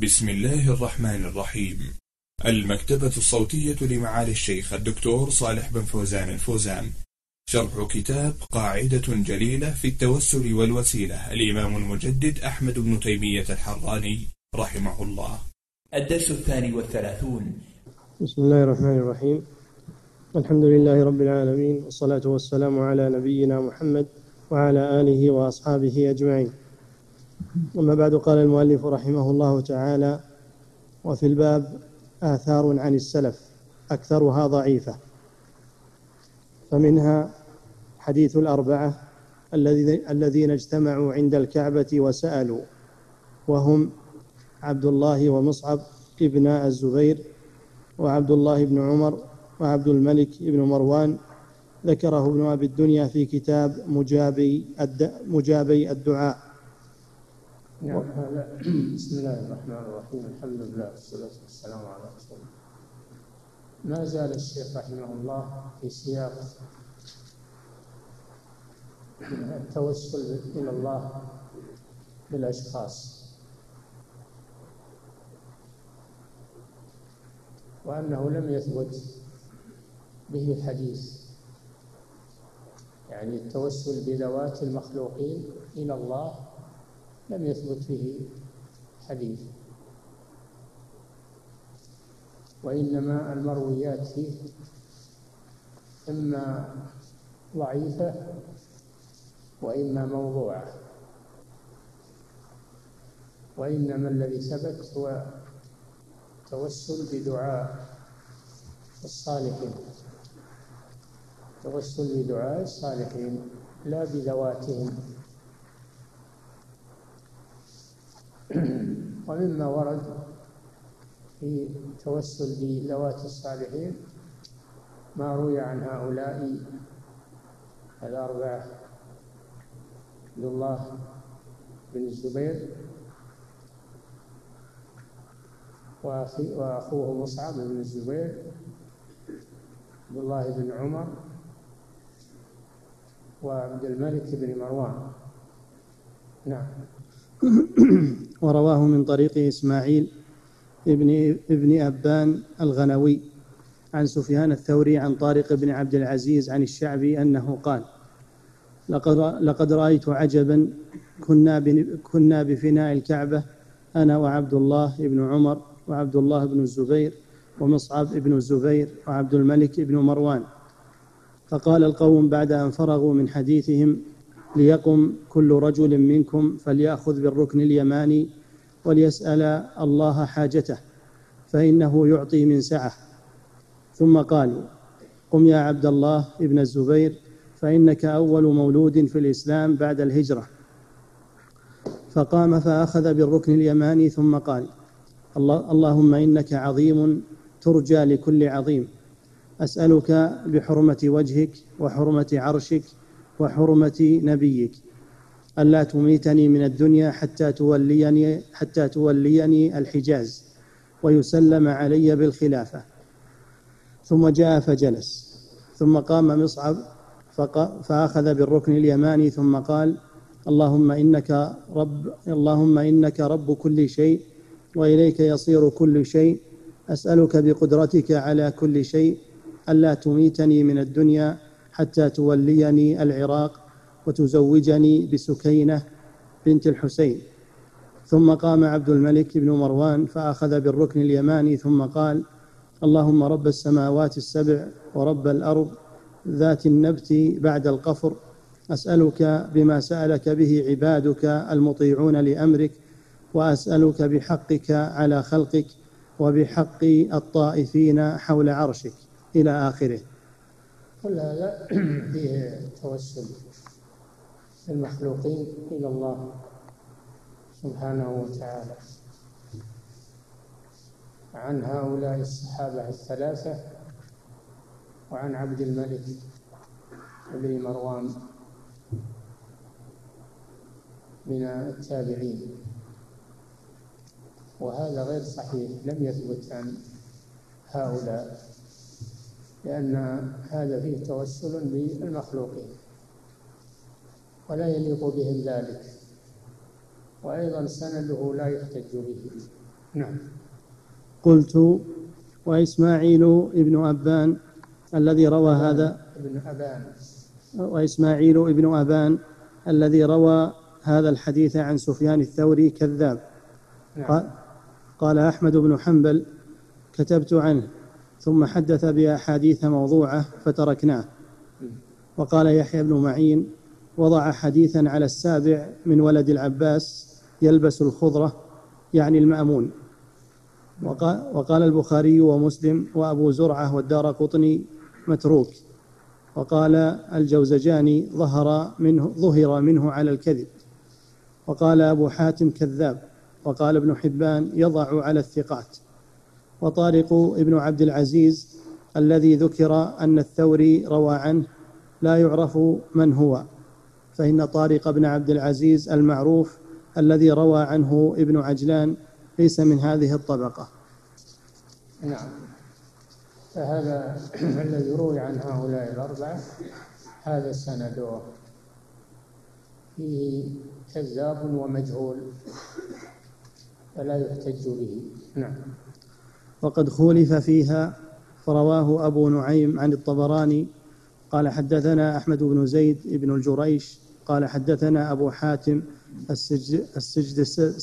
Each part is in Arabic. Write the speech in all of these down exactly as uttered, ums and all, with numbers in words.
بسم الله الرحمن الرحيم. المكتبة الصوتية لمعالي الشيخ الدكتور صالح بن فوزان الفوزان، شرح كتاب قاعدة جليلة في التوسل والوسيلة، الإمام المجدد أحمد بن تيمية الحراني رحمه الله. الدرس الثاني والثلاثون. بسم الله الرحمن الرحيم. الحمد لله رب العالمين، والصلاة والسلام على نبينا محمد وعلى آله وأصحابه أجمعين. أما بعد، قال المؤلف رحمه الله تعالى: وفي الباب آثار عن السلف أكثرها ضعيفة، فمنها حديث الأربعة الذين اجتمعوا عند الكعبة وسألوا، وهم عبد الله ومصعب ابن الزبير وعبد الله بن عمر وعبد الملك بن مروان، ذكره ابن أبي الدنيا في كتاب مجابي مجابي الدعاء. نعم. هذا بسم الله الرحمن الرحيم. الحمد لله والصلاة والسلام على رسول الله. ما زال الشيخ رحمه الله في سياق التوسل إلى الله بالأشخاص، وأنه لم يثبت به حديث، يعني التوسل بذوات المخلوقين إلى الله لم يثبت به حديث، وإنما المرويات فيه إما ضعيفة وإما موضوعة، وإنما الذي ثبت هو التوسل بدعاء الصالحين، التوسل بدعاء الصالحين لا بذواتهم. ومما ورد في التوسل بذوات الصالحين ما روي عن هؤلاء الأربعة: عبد الله بن الزبير وأخوه مصعب بن الزبير، عبد الله بن عمر، وعبد الملك بن مروان. نعم. ورواه من طريق إسماعيل ابن ابن أبان الغنوي عن سفيان الثوري عن طارق بن عبد العزيز عن الشعبي أنه قال: لقد, لقد رأيت عجبا، كنا, كنا بفناء الكعبة أنا وعبد الله بن عمر وعبد الله بن الزبير ومصعب بن الزبير وعبد الملك بن مروان، فقال القوم بعد أن فرغوا من حديثهم: ليقم كل رجل منكم فليأخذ بالركن اليماني وليسأل الله حاجته فإنه يعطي من سعه. ثم قالوا: قم يا عبد الله ابن الزبير، فإنك أول مولود في الإسلام بعد الهجرة. فقام فأخذ بالركن اليماني ثم قال: الله اللهم إنك عظيم ترجى لكل عظيم، أسألك بحرمة وجهك وحرمة عرشك وحرمة نبيك ألا تميتني من الدنيا حتى توليني, حتى توليني الحجاز ويسلم علي بالخلافة. ثم جاء فجلس، ثم قام مصعب فأخذ بالركن اليماني ثم قال: اللهم إنك رب, اللهم إنك رب كل شيء وإليك يصير كل شيء، أسألك بقدرتك على كل شيء ألا تميتني من الدنيا حتى توليني العراق وتزوجني بسكينة بنت الحسين. ثم قام عبد الملك بن مروان فأخذ بالركن اليماني ثم قال: اللهم رب السماوات السبع ورب الأرض ذات النبت بعد القفر، أسألك بما سألك به عبادك المطيعون لأمرك، وأسألك بحقك على خلقك وبحق الطائفين حول عرشك، إلى آخره. كل هذا فيه توسل المخلوقين إلى الله سبحانه وتعالى. عن هؤلاء الصحابة الثلاثة وعن عبد الملك بن مروان من التابعين، وهذا غير صحيح، لم يثبت عن هؤلاء، لأن هذا فيه توسل بالمخلوقين ولا يليق بهم ذلك، وأيضا سنده لا يحتج به، نعم. قلت: وإسماعيل ابن أبان الذي روى أبان هذا ابن أبان وإسماعيل ابن أبان الذي روى هذا الحديث عن سفيان الثوري كذاب. نعم. قال, قال أحمد بن حنبل: كتبت عنه ثم حدث بأحاديث موضوعة فتركناه. وقال يحيى بن معين: وضع حديثا على السابع من ولد العباس يلبس الخضرة، يعني المأمون. وقال, وقال البخاري ومسلم وأبو زرعة والدارقطني متروك. وقال الجوزجاني: ظهر منه, ظهر منه على الكذب. وقال أبو حاتم: كذاب. وقال ابن حبان: يضع على الثقات. وطارق ابن عبد العزيز الذي ذكر أن الثوري روى عنه لا يعرف من هو، فإن طارق بن عبد العزيز المعروف الذي روى عنه ابن عجلان ليس من هذه الطبقة. نعم. فهذا الذي روي عن هؤلاء الأربعة هذا سنده فيه كذاب ومجهول فلا يحتج به. نعم. وقد خولف فيها، فرواه أبو نعيم عن الطبراني قال: حدثنا أحمد بن زيد بن الجريش قال: حدثنا أبو حاتم السج السجد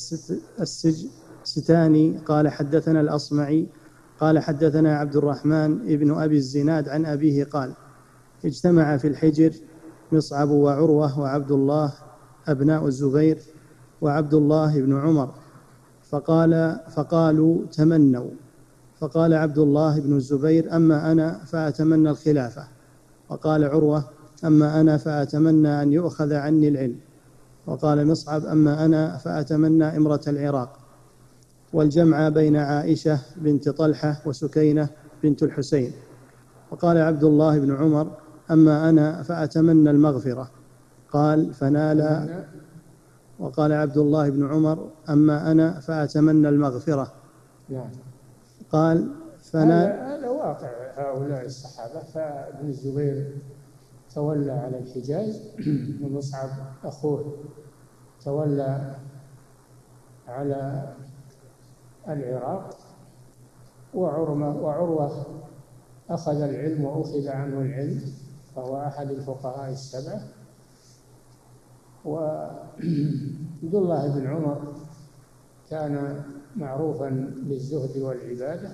السجستاني قال: حدثنا الأصمعي قال: حدثنا عبد الرحمن ابن أبي الزناد عن أبيه قال: اجتمع في الحجر مصعب وعروة وعبد الله أبناء الزبير وعبد الله بن عمر، فقال فقالوا: تمنوا. فقال عبد الله بن الزبير: أما أنا فأتمنى الخلافة. وقال عروة: أما أنا فأتمنى أن يؤخذ عني العلم. وقال مصعب: أما أنا فأتمنى إمرة العراق والجمع بين عائشة بنت طلحة وسكينة بنت الحسين. وقال عبد الله بن عمر: أما أنا فأتمنى المغفرة. قال: فنال. وقال عبد الله بن عمر: أما أنا فأتمنى المغفرة. نعم. قال: فنال. هذا واقع هؤلاء الصحابة. فابن الزبير تولى على الحجاز ومصعب أخوه تولى على العراق، وعروة أخذ العلم وأخذ عنه العلم، فهو أحد الفقهاء السبعة. وعبد الله بن عمر كان معروفا بالزهد والعبادة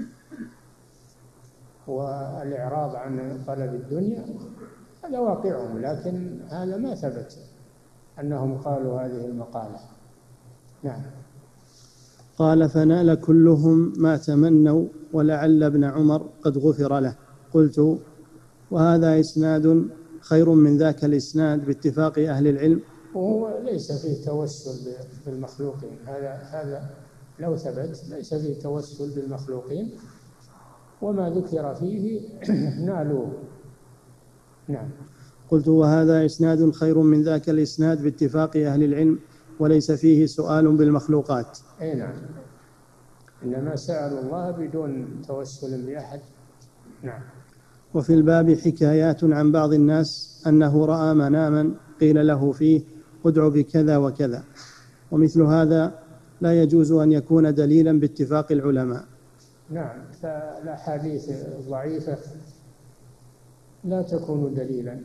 والإعراض عن طلب الدنيا. هذا واقعهم، لكن هذا ما ثبت أنهم قالوا هذه المقالة. نعم. قال: فنال كلهم ما تمنوا، ولعل ابن عمر قد غفر له. قلت: وهذا إسناد خير من ذاك الإسناد باتفاق أهل العلم. وهو ليس فيه توسل بالمخلوقين، هذا هذا لو ثبت ليس فيه توسل بالمخلوقين، وما ذكر فيه نالوه. نعم. قلت: وهذا إسناد خير من ذاك الإسناد باتفاق أهل العلم، وليس فيه سؤال بالمخلوقات. أي نعم، إنما سألوا الله بدون توسل بأحد. نعم. وفي الباب حكايات عن بعض الناس أنه رأى مناما قيل له فيه: ادع بكذا وكذا، ومثل هذا لا يجوز أن يكون دليلا باتفاق العلماء. نعم. فالأحاديث الضعيفة لا تكون دليلا،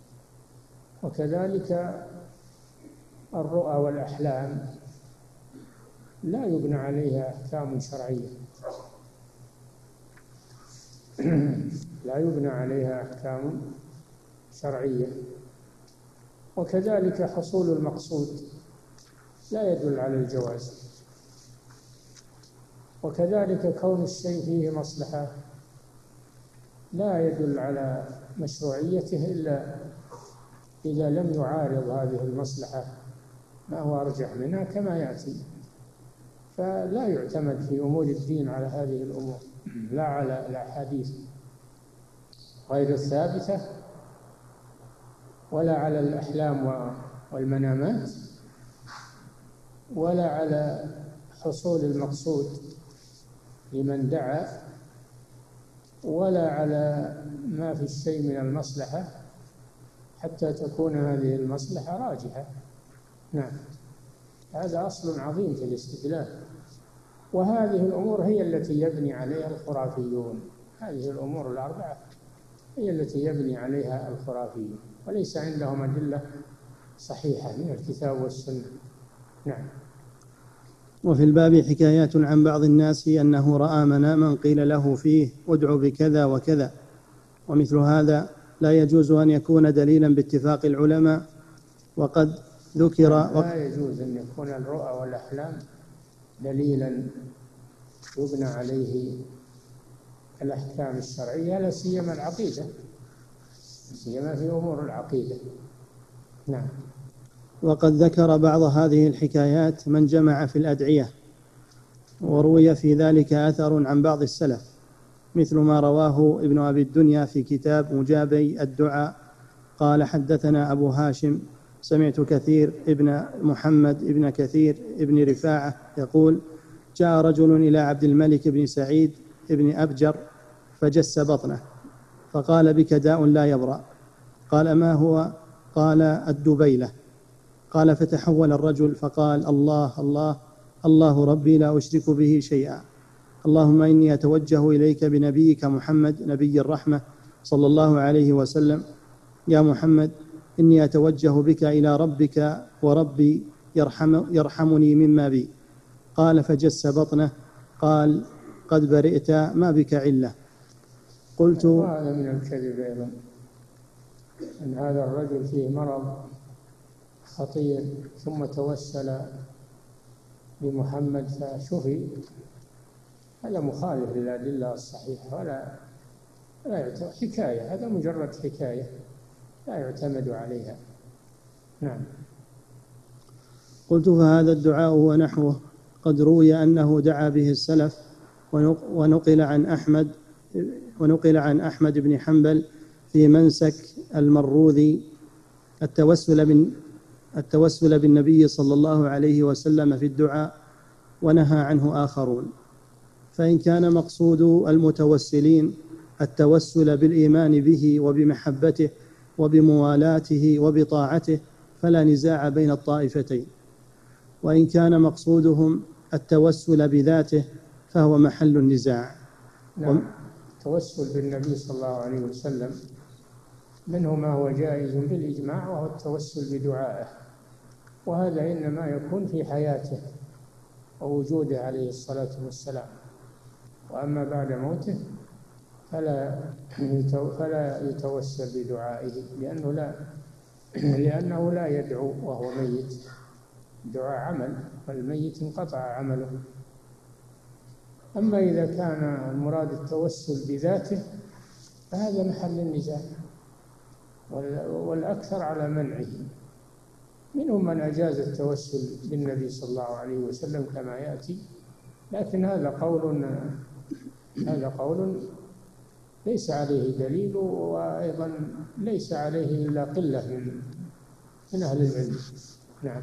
وكذلك الرؤى والأحلام لا يبنى عليها أحكام شرعية لا يبنى عليها أحكام شرعية. وكذلك حصول المقصود لا يدل على الجواز، وكذلك كون الشيء فيه مصلحة لا يدل على مشروعيته إلا إذا لم يعارض هذه المصلحة ما هو أرجح منها كما يأتي. فلا يعتمد في أمور الدين على هذه الأمور، لا على الأحاديث غير الثابتة، ولا على الأحلام والمنامات، ولا على حصول المقصود لمن دعا، ولا على ما في الشيء من المصلحة حتى تكون هذه المصلحة راجحة. نعم. هذا أصل عظيم في الاستدلال. وهذه الأمور هي التي يبني عليها الخرافيون، هذه الأمور الأربعة هي التي يبني عليها الخرافيون، وليس عندهم أدلة صحيحة من الكتاب والسنة. نعم. وفي الباب حكايات عن بعض الناس أنه رأى مناما قيل له فيه ادع بكذا وكذا، ومثل هذا لا يجوز أن يكون دليلا باتفاق العلماء. وقد ذكر لا يجوز أن يكون الرؤى والأحلام دليلا يبنى عليه الأحكام الشرعية، لا سيما العقيدة، سيما في أمور العقيدة. نعم. وقد ذكر بعض هذه الحكايات من جمع في الأدعية، وروي في ذلك أثر عن بعض السلف، مثل ما رواه ابن أبي الدنيا في كتاب مجابي الدعاء قال حدثنا أبو هاشم سمعت كثير ابن محمد ابن كثير ابن رفاعة يقول جاء رجل إلى عبد الملك بن سعيد ابن أبجر فجس بطنه فقال بك داء لا يبرأ. قال ما هو؟ قال الدبيلة. قال فتحول الرجل فقال الله الله الله ربي لا أشرك به شيئا، اللهم إني أتوجه إليك بنبيك محمد نبي الرحمة صلى الله عليه وسلم، يا محمد إني أتوجه بك إلى ربك وربي يرحم يرحمني مما بي. قال فجس بطنه قال قد برئت ما بك علة. قلت هذا من الكذب أيضا، أن هذا الرجل فيه مرض خطير ثم توسل بمحمد فشفي، هذا مخالف للأدلة الصحيحة، ولا لا حكاية، هذا مجرد حكاية لا يعتمد عليها. نعم. قلت فهذا الدعاء ونحوه قد روي أنه دعا به السلف، ونقل عن أحمد ونقل عن أحمد بن حنبل في منسك المروذي التوسل من التوسل بالنبي صلى الله عليه وسلم في الدعاء، ونهى عنه آخرون. فإن كان مقصود المتوسلين التوسل بالإيمان به وبمحبته وبموالاته وبطاعته فلا نزاع بين الطائفتين، وإن كان مقصودهم التوسل بذاته فهو محل النزاع. نعم. التوسل بالنبي صلى الله عليه وسلم منه ما هو جائز بالإجماع، وهو التوسل بدعائه، وهذا إنما يكون في حياته ووجوده عليه الصلاة والسلام، وأما بعد موته فلا فلا يتوسل بدعائه، لأنه لا لأنه لا يدعو وهو ميت، دعاء عمل، والميت انقطع عمله. أما إذا كان المراد التوسل بذاته فهذا محل النزاع، والأكثر على منعه. منهم من أجاز التوسل بالنبي صلى الله عليه وسلم كما يأتي، لكن هذا قول هذا قول ليس عليه دليل، وأيضا ليس عليه إلا قلة من من أهل العلم. نعم.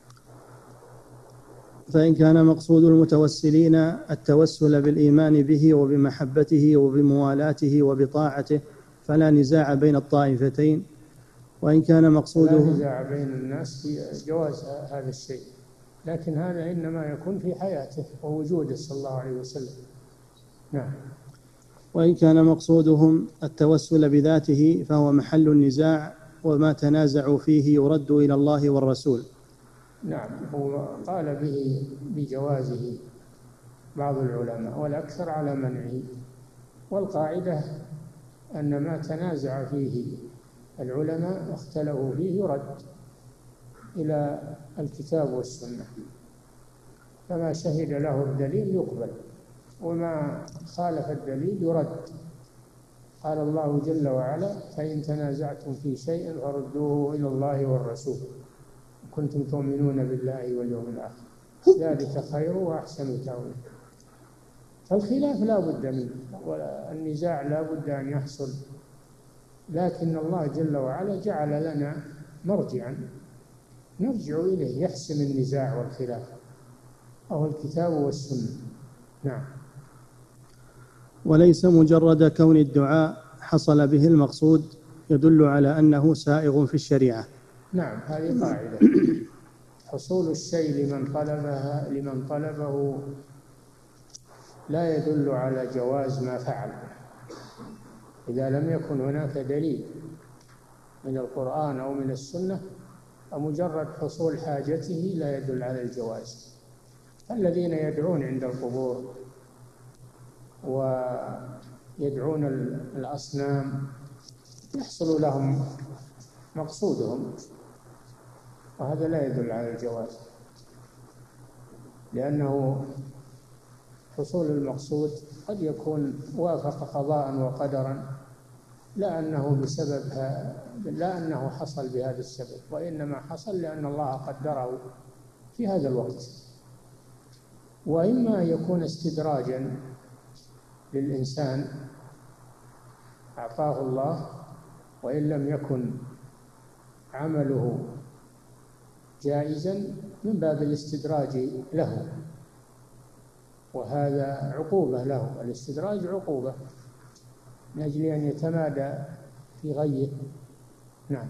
فإن كان مقصود المتوسلين التوسل بالإيمان به وبمحبته وبموالاته وبطاعته فلا نزاع بين الطائفتين، وإن كان مقصوده لا نزاع بين الناس في جواز هذا الشيء، لكن هذا إنما يكون في حياته ووجوده صلى الله عليه وسلم. نعم. وإن كان مقصودهم التوسل بذاته فهو محل النزاع، وما تنازعوا فيه يرد إلى الله والرسول. نعم. هو قال به بجوازه بعض العلماء، والأكثر على منعه، والقاعدة أن ما تنازع فيه العلماء واختلفوا فيه يرد إلى الكتاب والسنة، فما شهد له الدليل يقبل، وما خالف الدليل يرد. قال الله جل وعلا فإن تنازعتم في شيء فردوه إلى الله والرسول كنتم تؤمنون بالله واليوم الآخر ذلك خير وأحسن تأويلا. فالخلاف لا بد منه، والنزاع لا بد أن يحصل، لكن الله جل وعلا جعل لنا مرجعا نرجع إليه يحسم النزاع والخلاف، وهو الكتاب والسنة. نعم. وليس مجرد كون الدعاء حصل به المقصود يدل على أنه سائغ في الشريعة. نعم، هذه قاعدة. حصول الشيء لمن طلبها لمن طلبه لا يدل على جواز ما فعل إذا لم يكن هناك دليل من القرآن أو من السنة، فمجرد حصول حاجته لا يدل على الجواز. الذين يدعون عند القبور ويدعون الأصنام يحصل لهم مقصودهم، وهذا لا يدل على الجواز، لأنه حصول المقصود قد يكون وافق قضاء وقدرا، لا أنه بسببها لا أنه حصل بهذا السبب، وإنما حصل لأن الله قدره في هذا الوقت. وإما يكون استدراجا للإنسان أعطاه الله، وإن لم يكن عمله جائزا من باب الاستدراج له، وهذا عقوبة له. الاستدراج عقوبة من أجل أن يتمادى في غيه. نعم.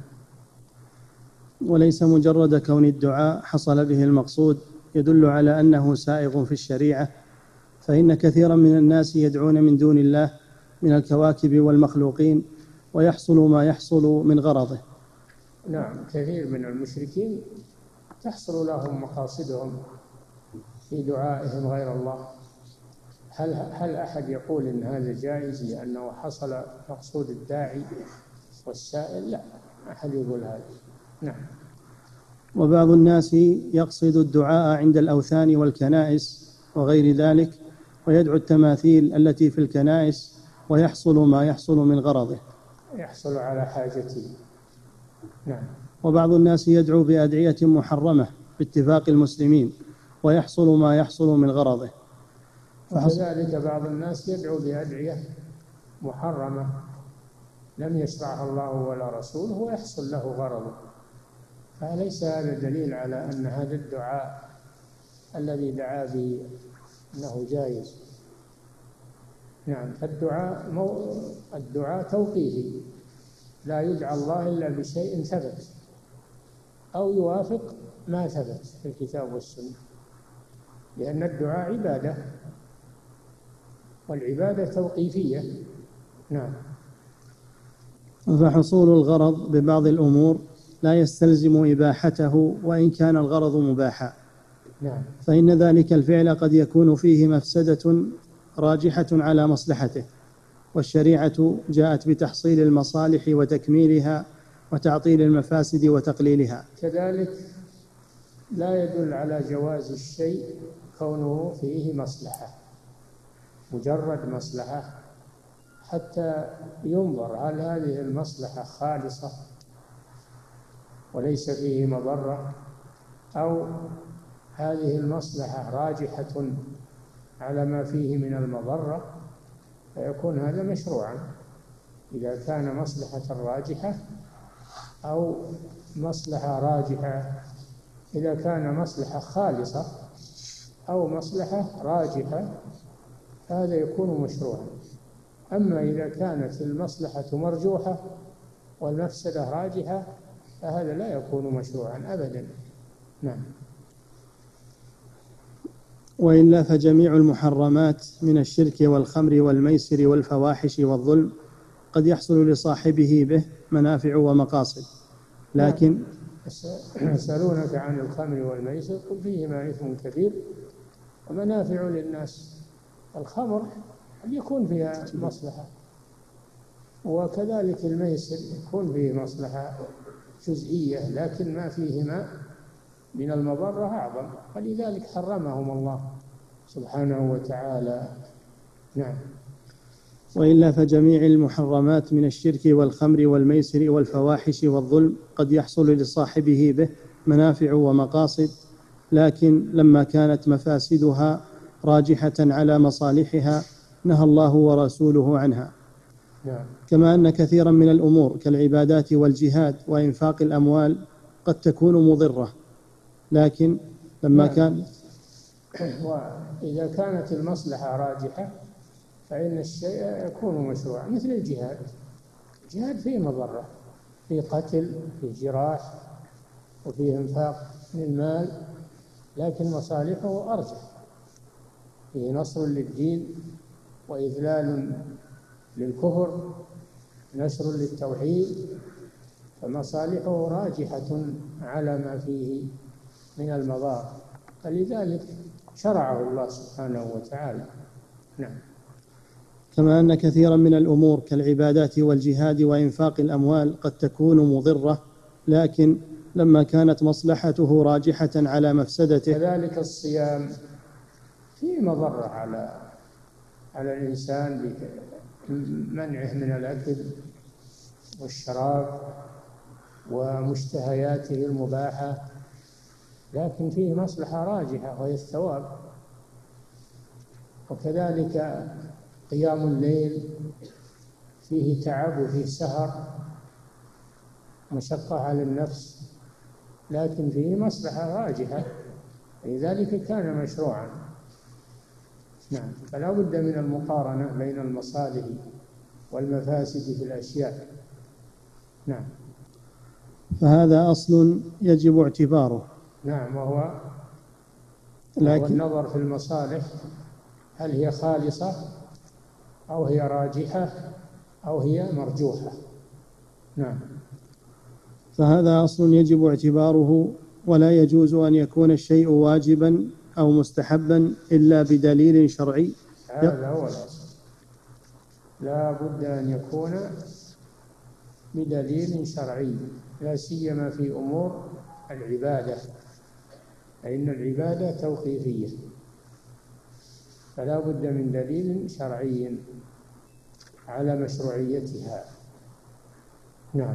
وليس مجرد كون الدعاء حصل به المقصود يدل على أنه سائغ في الشريعة، فإن كثيرا من الناس يدعون من دون الله من الكواكب والمخلوقين ويحصل ما يحصل من غرضه. نعم، كثير من المشركين تحصل لهم مقاصدهم في دعائهم غير الله. هل هل أحد يقول إن هذا جائز لأنه حصل مقصود الداعي والسائل؟ لا أحد يقول هذا. نعم. وبعض الناس يقصد الدعاء عند الأوثان والكنائس وغير ذلك، ويدعو التماثيل التي في الكنائس ويحصل ما يحصل من غرضه، يحصل على حاجته. نعم. وبعض الناس يدعو بأدعية محرمة باتفاق المسلمين ويحصل ما يحصل من غرضه. وكذلك بعض الناس يدعو بأدعية محرمة لم يشرعها الله ولا رسوله ويحصل له غرضه، فليس هذا دليل على أن هذا الدعاء الذي دعا به أنه جائز. نعم. فالدعاء مو... الدعاء توقيفي، لا يدعى الله إلا بشيء ثبت أو يوافق ما ثبت في الكتاب والسنة، لأن الدعاء عبادة، والعبادة توقيفية. نعم. فحصول الغرض ببعض الأمور لا يستلزم إباحته وإن كان الغرض مباحا. نعم. فإن ذلك الفعل قد يكون فيه مفسدة راجحة على مصلحته، والشريعة جاءت بتحصيل المصالح وتكميلها وتعطيل المفاسد وتقليلها. كذلك لا يدل على جواز الشيء كونه فيه مصلحة، مجرد مصلحة، حتى ينظر هل هذه المصلحة خالصة وليس فيه مضرة، أو هذه المصلحة راجحة على ما فيه من المضرة، فيكون هذا مشروعا. إذا كان مصلحة راجحة أو مصلحة راجحة، إذا كان مصلحة خالصة أو مصلحة راجحة هذا يكون مشروعا. أما إذا كانت المصلحة مرجوحة والمفسدة راجحة فهذا لا يكون مشروعا أبدا. نعم. وإلا فجميع المحرمات من الشرك والخمر والميسر والفواحش والظلم قد يحصل لصاحبه به منافع ومقاصد، لكن يسألونك عن الخمر والميسر قل فيهما إثم كبير ومنافع للناس. الخمر قد يكون فيها مصلحة، وكذلك الميسر يكون فيه مصلحة جزئية، لكن ما فيهما من المضرة أعظم، فلذلك حرمهم الله سبحانه وتعالى. نعم. وإلا فجميع المحرمات من الشرك والخمر والميسر والفواحش والظلم قد يحصل لصاحبه به منافع ومقاصد، لكن لما كانت مفاسدها راجحة على مصالحها نهى الله ورسوله عنها. نعم. كما أن كثيرا من الأمور كالعبادات والجهاد وإنفاق الأموال قد تكون مضرة، لكن لما نعم. كان وإذا كانت المصلحة راجحة فإن الشيء يكون مشروعا، مثل الجهاد. الجهاد فيه مضرة، فيه قتل، فيه جراح، وفيه انفاق من المال، لكن مصالحه أرجح. فيه نصر للدين وإذلال للكفر، نشر للتوحيد، فمصالحه راجحة على ما فيه من المضار، فلذلك شرعه الله سبحانه وتعالى. نعم. كما أن كثيرا من الأمور كالعبادات والجهاد وإنفاق الأموال قد تكون مضرة، لكن لما كانت مصلحته راجحة على مفسدته. كذلك الصيام فيه مضرة على على الإنسان بمنعه من الأكل والشراب ومشتهياته المباحة، لكن فيه مصلحة راجحة وهي الثواب. وكذلك قيام الليل فيه تعب وفيه سهر، مشقة على النفس، لكن فيه مصلحة راجحة، لذلك كان مشروعا. نعم. فلا بد من المقارنة بين المصالح والمفاسد في الأشياء. نعم. فهذا أصل يجب اعتباره. نعم. وهو لكن النظر في المصالح، هل هي خالصة أو هي راجحة أو هي مرجوحة. نعم. فهذا أصل يجب اعتباره، ولا يجوز أن يكون الشيء واجبا أو مستحبا إلا بدليل شرعي. هذا هو الأصل، لا بد أن يكون بدليل شرعي، لا سيما في أمور العبادة، فإن العبادة توقيفية، فلا بد من دليل شرعي على مشروعيتها. نعم.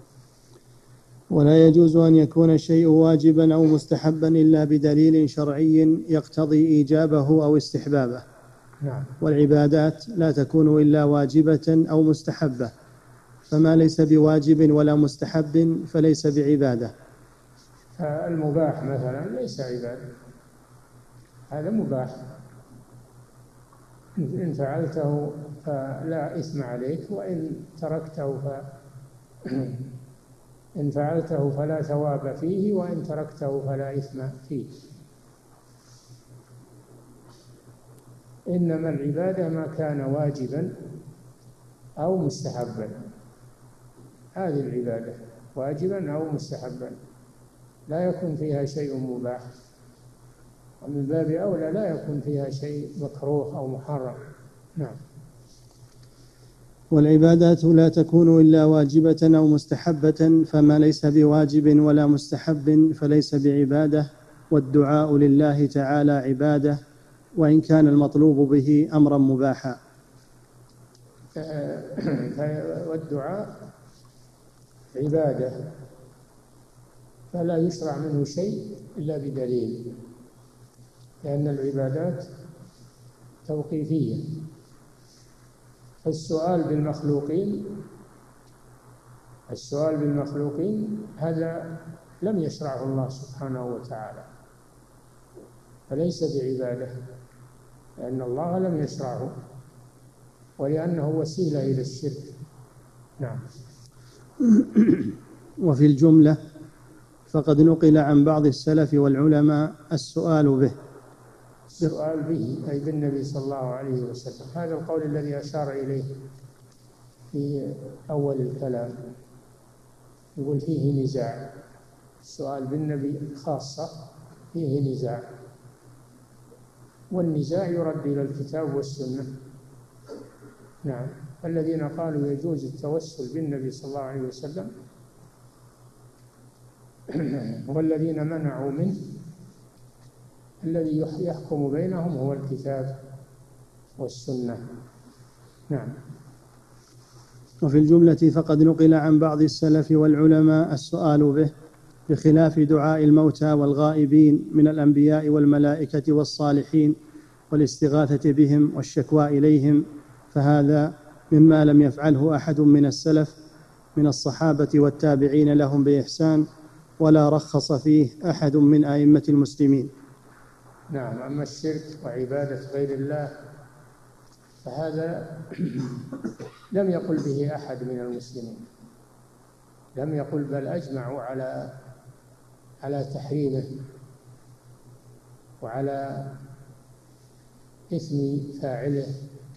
ولا يجوز أن يكون الشيء واجبا أو مستحبا إلا بدليل شرعي يقتضي إيجابه أو استحبابه. نعم. والعبادات لا تكون إلا واجبة أو مستحبة، فما ليس بواجب ولا مستحب فليس بعبادة. المباح مثلا ليس عبادة، هذا مباح، إن فعلته فلا إثم عليك، وإن تركته ف إن فعلته فلا ثواب فيه، وإن تركته فلا إثم فيه. إنما العبادة ما كان واجبا أو مستحبا، هذه العبادة واجبا أو مستحبا، لا يكون فيها شيء مباح، ومن باب أولى لا يكون فيها شيء مكروه أو محرم. نعم. والعبادات لا تكون إلا واجبة أو مستحبة، فما ليس بواجب ولا مستحب فليس بعبادة. والدعاء لله تعالى عبادة، وإن كان المطلوب به أمرا مباحا. والدعاء عبادة، فلا يشرع منه شيء إلا بدليل، لأن العبادات توقيفية. السؤال بالمخلوقين السؤال بالمخلوقين هذا لم يشرعه الله سبحانه وتعالى، فليس بعبادة، لأن الله لم يشرعه، ولأنه وسيلة إلى الشرك. نعم. وفي الجملة فقد نقل عن بعض السلف والعلماء السؤال به السؤال به أي بالنبي صلى الله عليه وسلم، هذا القول الذي أشار إليه في أول الكلام، يقول فيه نزاع، السؤال بالنبي خاصة فيه نزاع، والنزاع يرد إلى الكتاب والسنة. نعم. الذين قالوا يجوز التوسل بالنبي صلى الله عليه وسلم والذين منعوا منه، الذي يحكم بينهم هو الكتاب والسنة. نعم. وفي الجملة فقد نقل عن بعض السلف والعلماء السؤال به، بخلاف دعاء الموتى والغائبين من الأنبياء والملائكة والصالحين والاستغاثة بهم والشكوى إليهم، فهذا مما لم يفعله أحد من السلف من الصحابة والتابعين لهم بإحسان، ولا رخص فيه أحد من أئمة المسلمين. نعم. أما الشرك وعبادة غير الله فهذا لم يقل به أحد من المسلمين، لم يقل، بل أجمعوا على على تحريمه وعلى إثم فاعله،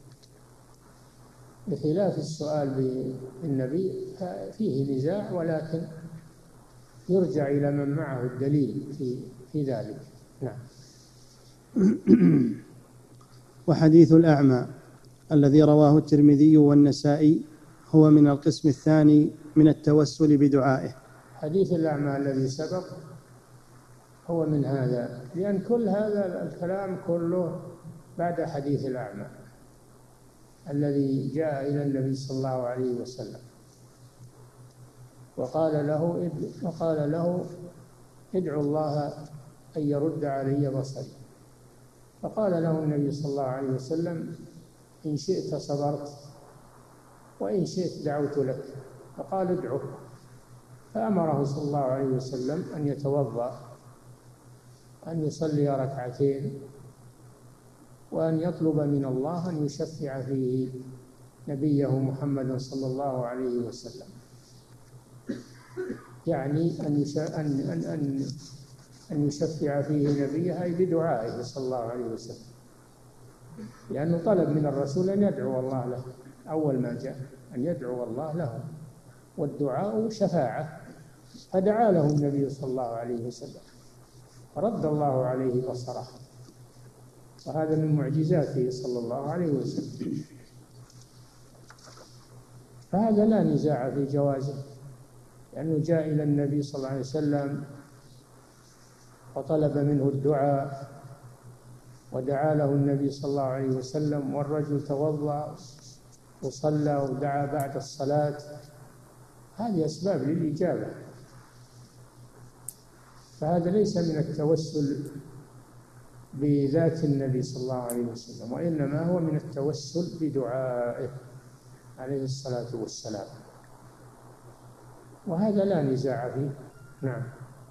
بخلاف السؤال بالنبي فيه نزاع، ولكن يرجع إلى من معه الدليل في في ذلك. نعم. وحديث الأعمى الذي رواه الترمذي والنسائي هو من القسم الثاني من التوسل بدعائه. حديث الأعمى الذي سبق هو من هذا، لأن كل هذا الكلام كله بعد حديث الأعمى الذي جاء إلى النبي صلى الله عليه وسلم وقال له وقال له ادعو الله أن يرد علي بصري، فقال له النبي صلى الله عليه وسلم إن شئت صبرت وإن شئت دعوت لك، فقال ادعه، فأمره صلى الله عليه وسلم أن يتوضأ، أن يصلي ركعتين، وأن يطلب من الله أن يشفع فيه نبيه محمد صلى الله عليه وسلم، يعني أن أن أن أن يشفع فيه نبيه أي بدعائه صلى الله عليه وسلم، لأنه طلب من الرسول أن يدعو الله له أول ما جاء، أن يدعو الله له، والدعاء شفاعة، فدعا له النبي صلى الله عليه وسلم فرد الله عليه بصره، وهذا من معجزاته صلى الله عليه وسلم، فهذا لا نزاع في جوازه، لأنه جاء إلى النبي صلى الله عليه وسلم وطلب منه الدعاء ودعا له النبي صلى الله عليه وسلم، والرجل توضأ وصلى ودعا بعد الصلاة، هذه أسباب للإجابة، فهذا ليس من التوسل بذات النبي صلى الله عليه وسلم، وإنما هو من التوسل بدعائه عليه الصلاة والسلام، وهذا لا نزاع فيه. نعم.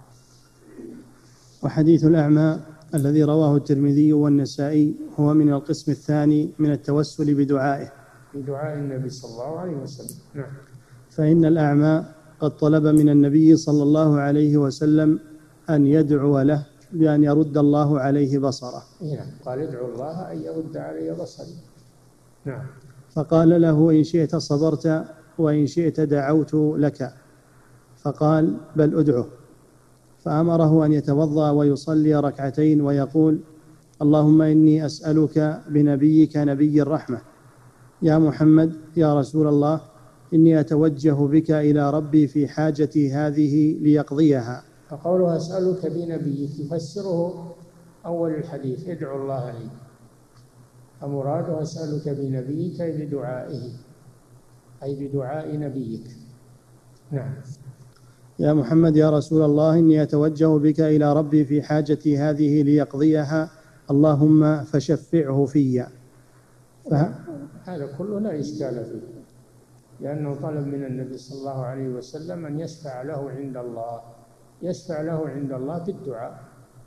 وحديث الأعمى الذي رواه الترمذي والنسائي هو من القسم الثاني من التوسل بدعائه، بدعاء النبي صلى الله عليه وسلم. نعم. فإن الأعمى قد طلب من النبي صلى الله عليه وسلم أن يدعو له بأن يرد الله عليه بصره. نعم، قال ادعو الله أن يرد علي بصري. نعم. فقال له إن شئت صبرت وإن شئت دعوت لك، فقال بل أدعه، فأمره أن يتوضأ ويصلي ركعتين ويقول اللهم إني أسألك بنبيك نبي الرحمة يا محمد يا رسول الله إني أتوجه بك إلى ربي في حاجتي هذه ليقضيها. فقوله أسألك بنبيك يفسره أول الحديث ادعو الله لي، فمراده أسألك بنبيك أي بدعائه، أي بدعاء نبيك. نعم. يا محمد يا رسول الله إني أتوجه بك إلى ربي في حاجتي هذه ليقضيها اللهم فشفعه في. فه... هذا كله لا إشكال فيه، لأنه طلب من النبي صلى الله عليه وسلم أن يشفع له عند الله، يشفع له عند الله بالدعاء،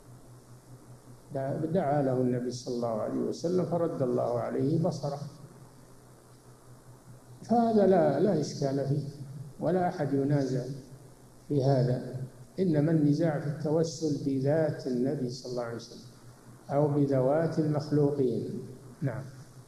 دعا له النبي صلى الله عليه وسلم فرد الله عليه بصره، فهذا لا لا إشكال فيه ولا أحد ينازع في هذا، إنما النزاع في التوسل بذات النبي صلى الله عليه وسلم أو بذوات المخلوقين. نعم.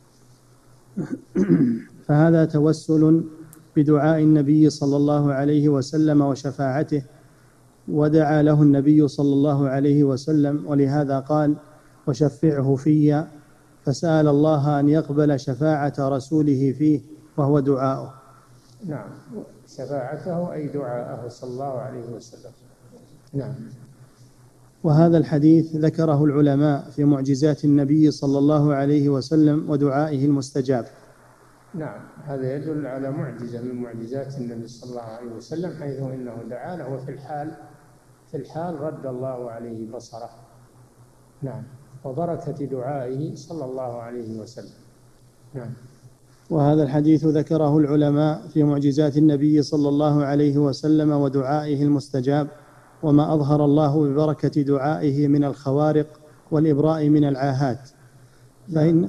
فهذا توسل بدعاء النبي صلى الله عليه وسلم وشفاعته، ودعا له النبي صلى الله عليه وسلم، ولهذا قال وشفعه في، فسأل الله أن يقبل شفاعة رسوله فيه وهو دعاؤه. نعم، شفاعته أي دعاءه صلى الله عليه وسلم. نعم. وهذا الحديث ذكره العلماء في معجزات النبي صلى الله عليه وسلم ودعائه المستجاب. نعم، هذا يدل على معجزة من معجزات النبي صلى الله عليه وسلم، حيث إنه دعا له وفي الحال في الحال رد الله عليه بصره. نعم، وبركة دعائه صلى الله عليه وسلم. نعم. وهذا الحديث ذكره العلماء في معجزات النبي صلى الله عليه وسلم ودعائه المستجاب، وما أظهر الله ببركة دعائه من الخوارق والإبراء من العاهات، فإن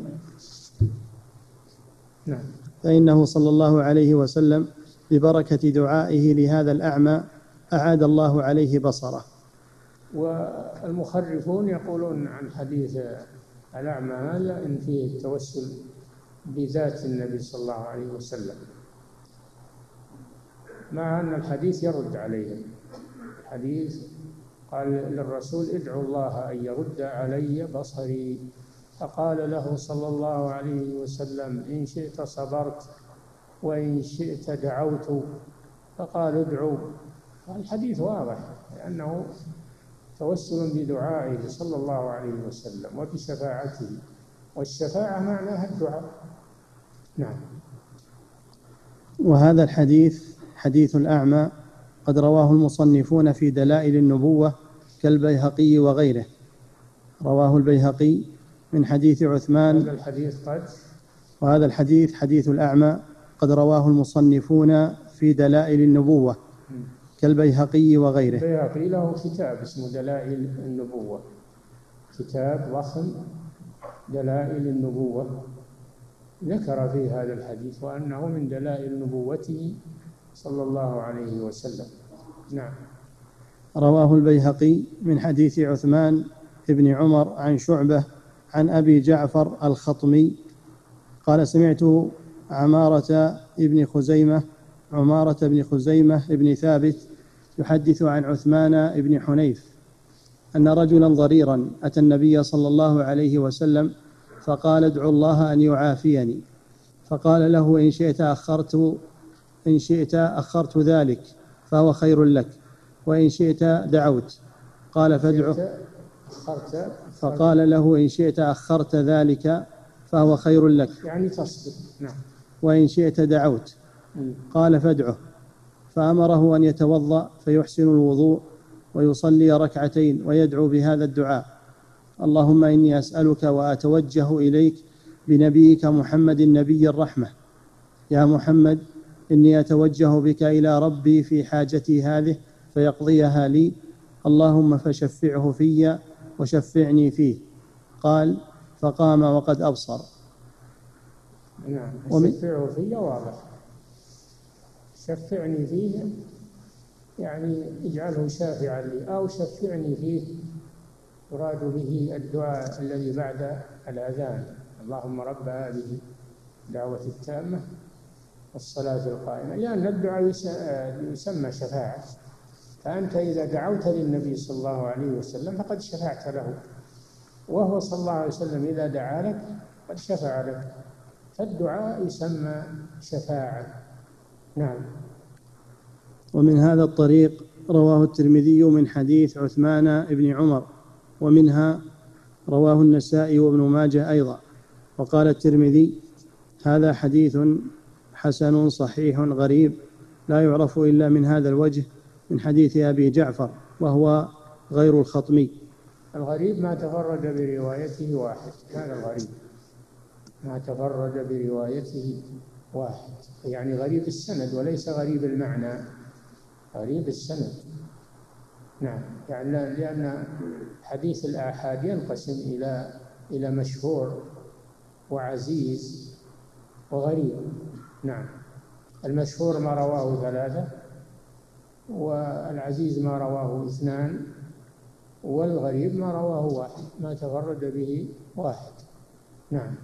نعم. فإنه صلى الله عليه وسلم ببركة دعائه لهذا الأعمى أعاد الله عليه بصره. والمخرفون يقولون عن حديث الأعمى هذا إن فيه التوسل بذات النبي صلى الله عليه وسلم، مع أن الحديث يرد عليهم. الحديث قال للرسول: ادعوا الله أن يرد علي بصري، فقال له صلى الله عليه وسلم: إن شئت صبرت وإن شئت دعوت. فقال: ادعوا. الحديث واضح لأنه توسل بدعائه صلى الله عليه وسلم وبشفاعته، والشفاعة معناها الدعاء. نعم. وهذا الحديث حديث الأعمى قد رواه المصنفون في دلائل النبوة كالبيهقي وغيره. رواه البيهقي من حديث عثمان. هذا الحديث قد وهذا الحديث حديث الأعمى قد رواه المصنفون في دلائل النبوة كالبيهقي وغيره. البيهقي له كتاب اسمه دلائل النبوة، كتاب ضخم دلائل النبوة، ذكر فيه هذا الحديث وأنه من دلائل نبوته صلى الله عليه وسلم. نعم. رواه البيهقي من حديث عثمان بن عمر عن شعبة عن أبي جعفر الخطمي قال: سمعت عمارة ابن خزيمة عمارة بن خزيمة ابن ثابت يحدث عن عثمان بن حنيف أن رجلا ضريرا أتى النبي صلى الله عليه وسلم فقال: ادعوا الله أن يعافيني. فقال له: إن شئت أخرت إن شئت أخرت ذلك فهو خير لك، وإن شئت دعوت. قال: فادعه. فقال له: إن شئت أخرت ذلك فهو خير لك، يعني تصبر. نعم. وإن شئت دعوت. قال: فادعه. فأمره أن يتوضأ فيحسن الوضوء ويصلي ركعتين ويدعو بهذا الدعاء: اللهم إني أسألك وأتوجه إليك بنبيك محمد نبي الرحمة، يا محمد إني أتوجه بك إلى ربي في حاجتي هذه فيقضيها لي، اللهم فشفعه في وشفعني فيه. قال: فقام وقد أبصر. نعم. شفعه في واضح، شفعني فيه يعني اجعله شافعا لي، أو شفعني فيه يراد به الدعاء الذي بعد الأذان: اللهم رب هذه الدعوة التامة والصلاة القائمة، لأن الدعاء يسمى شفاعة. فأنت إذا دعوت للنبي صلى الله عليه وسلم فقد شفعت له، وهو صلى الله عليه وسلم إذا دعا لك قد شفع لك، فالدعاء يسمى شفاعة. نعم. ومن هذا الطريق رواه الترمذي من حديث عثمان بن عمر، ومنها رواه النسائي وابن ماجه أيضا. وقال الترمذي: هذا حديث حسن صحيح غريب لا يعرف إلا من هذا الوجه من حديث أبي جعفر، وهو غير الخطمي. الغريب ما تفرد بروايته واحد، هذا الغريب ما تفرد بروايته واحد، يعني غريب السند وليس غريب المعنى، غريب السند. نعم. يعني لأن حديث الآحاد ينقسم إلى إلى مشهور وعزيز وغريب. نعم. المشهور ما رواه ثلاثة، والعزيز ما رواه اثنان، والغريب ما رواه واحد، ما تفرد به واحد. نعم.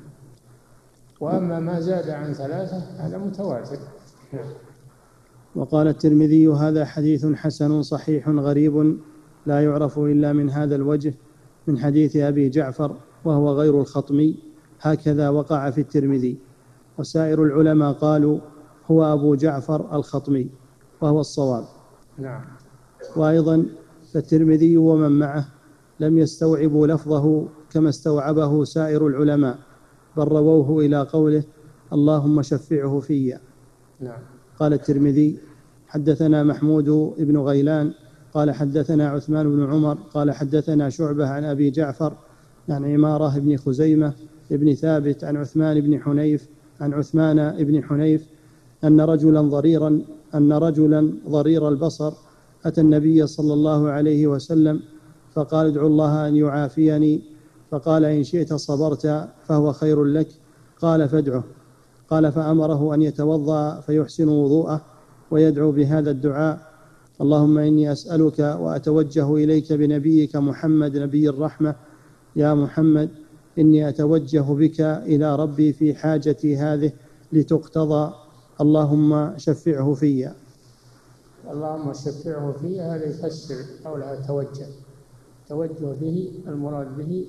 وأما ما زاد عن ثلاثة هذا متواتر. نعم. وقال الترمذي: هذا حديث حسن صحيح غريب لا يعرف إلا من هذا الوجه من حديث أبي جعفر، وهو غير الخطمي. هكذا وقع في الترمذي. وسائر العلماء قالوا هو أبو جعفر الخطمي، وهو الصواب. نعم. وأيضا فالترمذي ومن معه لم يستوعبوا لفظه كما استوعبه سائر العلماء، بل رووه إلى قوله: اللهم شفعه في. نعم. قال الترمذي: حدثنا محمود بن غيلان قال حدثنا عثمان بن عمر قال حدثنا شعبة عن أبي جعفر عن عمارة بن خزيمة بن ثابت عن عثمان بن حنيف عن عثمان بن حنيف أن رجلا ضريرا أن رجلا ضرير البصر أتى النبي صلى الله عليه وسلم فقال: ادعوا الله أن يعافيني. فقال: إن شئت صبرت فهو خير لك. قال: فادعه. قال: فأمره أن يتوضأ فيحسن وضوءه ويدعو بهذا الدعاء: اللهم إني أسألك وأتوجه إليك بنبيك محمد نبي الرحمة، يا محمد إني أتوجه بك إلى ربي في حاجتي هذه لتقتضى، اللهم شفعه في. اللهم شفعه في هذا يفسر قولها توجه. توجه به المراد به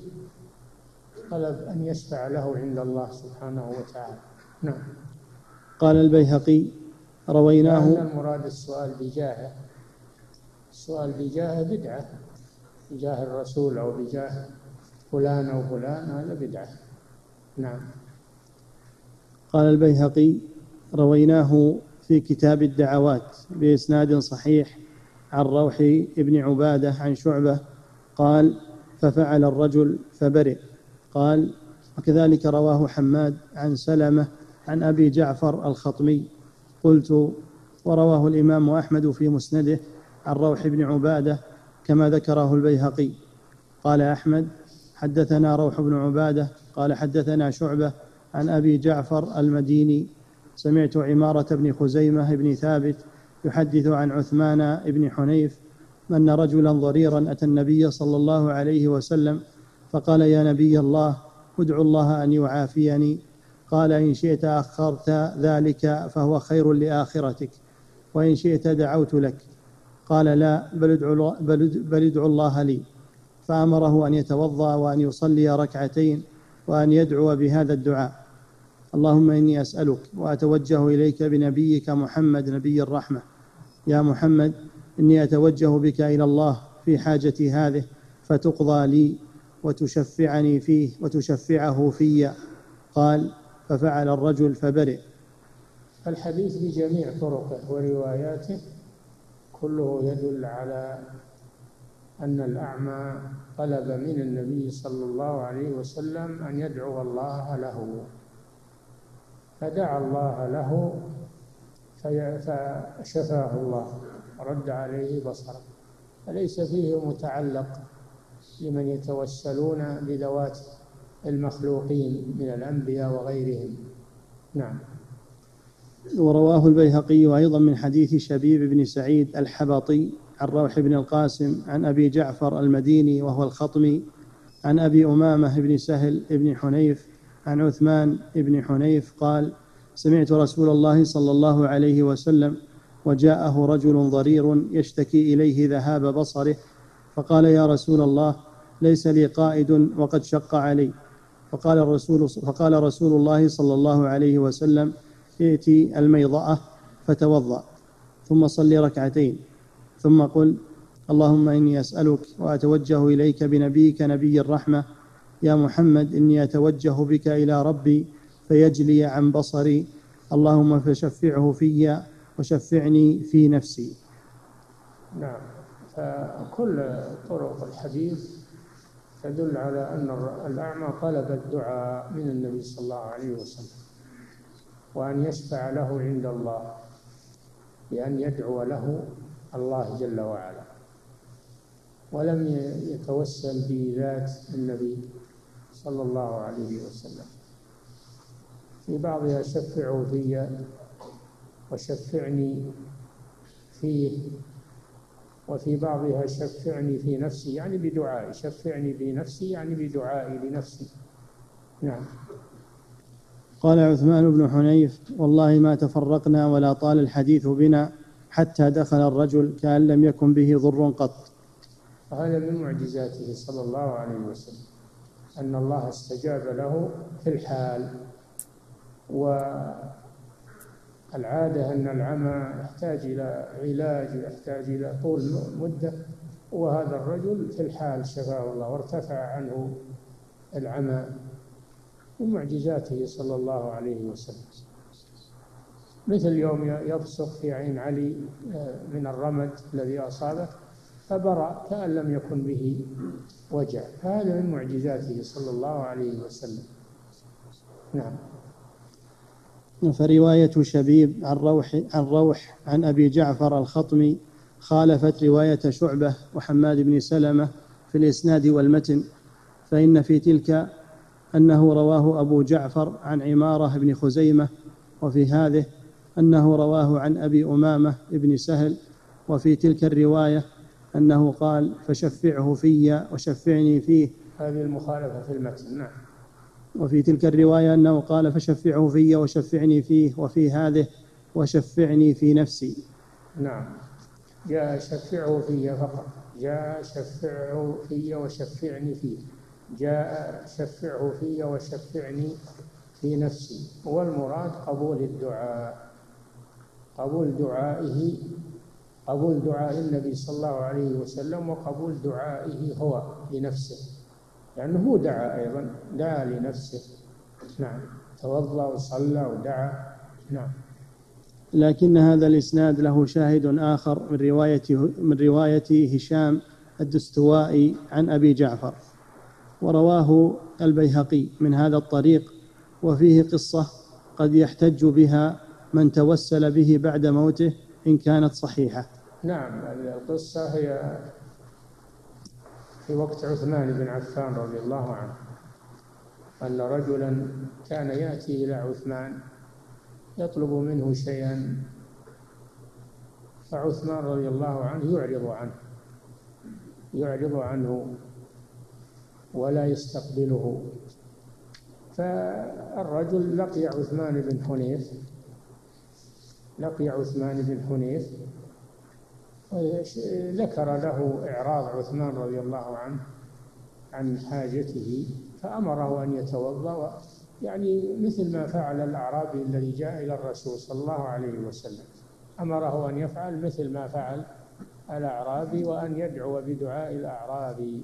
طلب أن يشفع له عند الله سبحانه وتعالى. نعم. قال البيهقي رويناه. لأن المراد السؤال بجاهه، السؤال بجاهه بدعة، بجاه الرسول أو بجاه فلان أو فلان، هذا بدعة. نعم. قال البيهقي رويناه في كتاب الدعوات بإسناد صحيح عن روح ابن عبادة عن شعبة قال ففعل الرجل فبرئ. قال وكذلك رواه حماد عن سلمة عن أبي جعفر الخطمي. قلت ورواه الإمام أحمد في مسنده عن روح ابن عبادة كما ذكره البيهقي. قال أحمد حدثنا روح بن عبادة قال حدثنا شعبة عن أبي جعفر المديني سمعت عمارة بن خزيمة بن ثابت يحدث عن عثمان بن حنيف أن رجلا ضريرا أتى النبي صلى الله عليه وسلم فقال يا نبي الله ادعو الله أن يعافيني. قال إن شئت أخرت ذلك فهو خير لآخرتك وإن شئت دعوت لك. قال لا بل ادعو, بل ادعو الله لي. فأمره أن يتوضأ وأن يصلي ركعتين وأن يدعو بهذا الدعاء اللهم إني أسألك وأتوجه إليك بنبيك محمد نبي الرحمة يا محمد إني أتوجه بك إلى الله في حاجتي هذه فتقضى لي وتشفعني فيه وتشفعه في. قال ففعل الرجل فبرئ. الحديث بجميع طرقه ورواياته كله يدل على أن الأعمى طلب من النبي صلى الله عليه وسلم أن يدعو الله له، فدعا الله له فشفاه الله ورد عليه بصره. فليس فيه متعلق لمن يتوسلون بذوات المخلوقين من الأنبياء وغيرهم. نعم. ورواه البيهقي أيضا من حديث شبيب بن سعيد الحبطي عن روح بن القاسم عن أبي جعفر المديني وهو الخطمي عن أبي أمامة بن سهل بن حنيف عن عثمان بن حنيف قال سمعت رسول الله صلى الله عليه وسلم وجاءه رجل ضرير يشتكي إليه ذهاب بصره فقال يا رسول الله ليس لي قائد وقد شق علي. فقال الرسول, فقال رسول الله صلى الله عليه وسلم ائتي الميضأة فتوضأ ثم صلي ركعتين ثم قل اللهم إني أسألك وأتوجه إليك بنبيك نبي الرحمة يا محمد إني أتوجه بك إلى ربي فيجلي عن بصري اللهم فشفعه في وشفعني في نفسي. نعم. فكل طرق الحديث تدل على أن الأعمى طلب الدعاء من النبي صلى الله عليه وسلم وأن يشفع له عند الله بأن يدعو له الله جل وعلا، ولم يتوسل بذات النبي صلى الله عليه وسلم. في بعضها شفعوا في وشفعني فيه، وفي بعضها شفعني في نفسي يعني بدعائي، شفعني في نفسي يعني بدعائي لنفسي. نعم. قال عثمان بن حنيف والله ما تفرقنا ولا طال الحديث بنا حتى دخل الرجل كأن لم يكن به ضر قط. وهذا من معجزاته صلى الله عليه وسلم أن الله استجاب له في الحال. والعادة أن العمى يحتاج إلى علاج ويحتاج إلى طول مدة، وهذا الرجل في الحال شفاه الله وارتفع عنه العمى من معجزاته صلى الله عليه وسلم. مثل يوم يبصق في عين علي من الرمد الذي أصابه فبرأ كأن لم يكن به وجع، هذا من معجزاته صلى الله عليه وسلم. نعم. فرواية شبيب عن روح عن روح عن أبي جعفر الخطمي خالفت رواية شعبة وحماد بن سلمة في الإسناد والمتن، فإن في تلك أنه رواه أبو جعفر عن عمارة بن خزيمة، وفي هذه أنه رواه عن أبي أمامة بن سهل، وفي تلك الرواية أنه قال فشفعه في وشفعني فيه. هذه المخالفة في المتن. نعم. وفي تلك الرواية أنه قال فشفعه في وشفعني فيه، وفي هذه وشفعني في نفسي. نعم، جاء شفعه في فقط، جاء شفعه في وشفعني فيه، جاء شفعه في وشفعني في نفسي. والمراد قبول الدعاء، قبول دعائه، قبول دعاء النبي صلى الله عليه وسلم وقبول دعائه هو لنفسه، لأنه يعني هو دعا أيضا، دعا لنفسه. نعم، توضأ وصلى ودعا. نعم. لكن هذا الإسناد له شاهد آخر من رواية من رواية هشام الدستوائي عن أبي جعفر، ورواه البيهقي من هذا الطريق، وفيه قصة قد يحتج بها من توسل به بعد موته إن كانت صحيحة. نعم، القصة هي في وقت عثمان بن عفان رضي الله عنه، أن رجلا كان يأتي إلى عثمان يطلب منه شيئا، فعثمان رضي الله عنه يعرض عنه يعرض عنه ولا يستقبله. فالرجل لقي عثمان بن حنيف لقي عثمان بن حنيف ذكر له إعراض عثمان رضي الله عنه عن حاجته، فأمره أن يتوضأ، يعني مثل ما فعل الأعرابي الذي جاء إلى الرسول صلى الله عليه وسلم، أمره أن يفعل مثل ما فعل الأعرابي وأن يدعو بدعاء الأعرابي.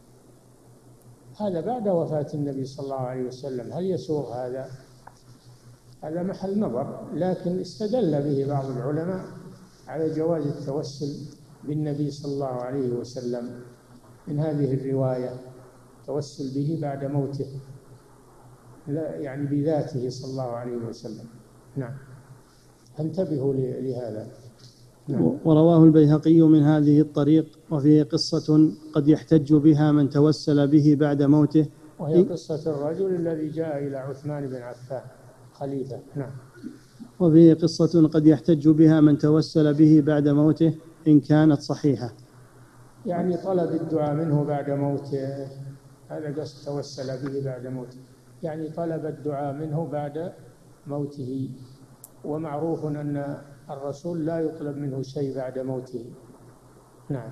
هذا بعد وفاة النبي صلى الله عليه وسلم، هل يسوغ هذا؟ هذا محل نظر، لكن استدل به بعض العلماء على جواز التوسل بالنبي صلى الله عليه وسلم من هذه الرواية، التوسل به بعد موته، لا يعني بذاته صلى الله عليه وسلم. نعم، انتبهوا لهذا. نعم. ورواه البيهقي من هذه الطريق، وفيه قصة قد يحتج بها من توسل به بعد موته، وهي قصة الرجل الذي جاء إلى عثمان بن عفان خليفة. نعم. وفيه قصة قد يحتج بها من توسل به بعد موته إن كانت صحيحة، يعني طلب الدعاء منه بعد موته، هذا قصد توسل به بعد موته، يعني طلب الدعاء منه بعد موته. ومعروف أن الرسول لا يطلب منه شيء بعد موته. نعم.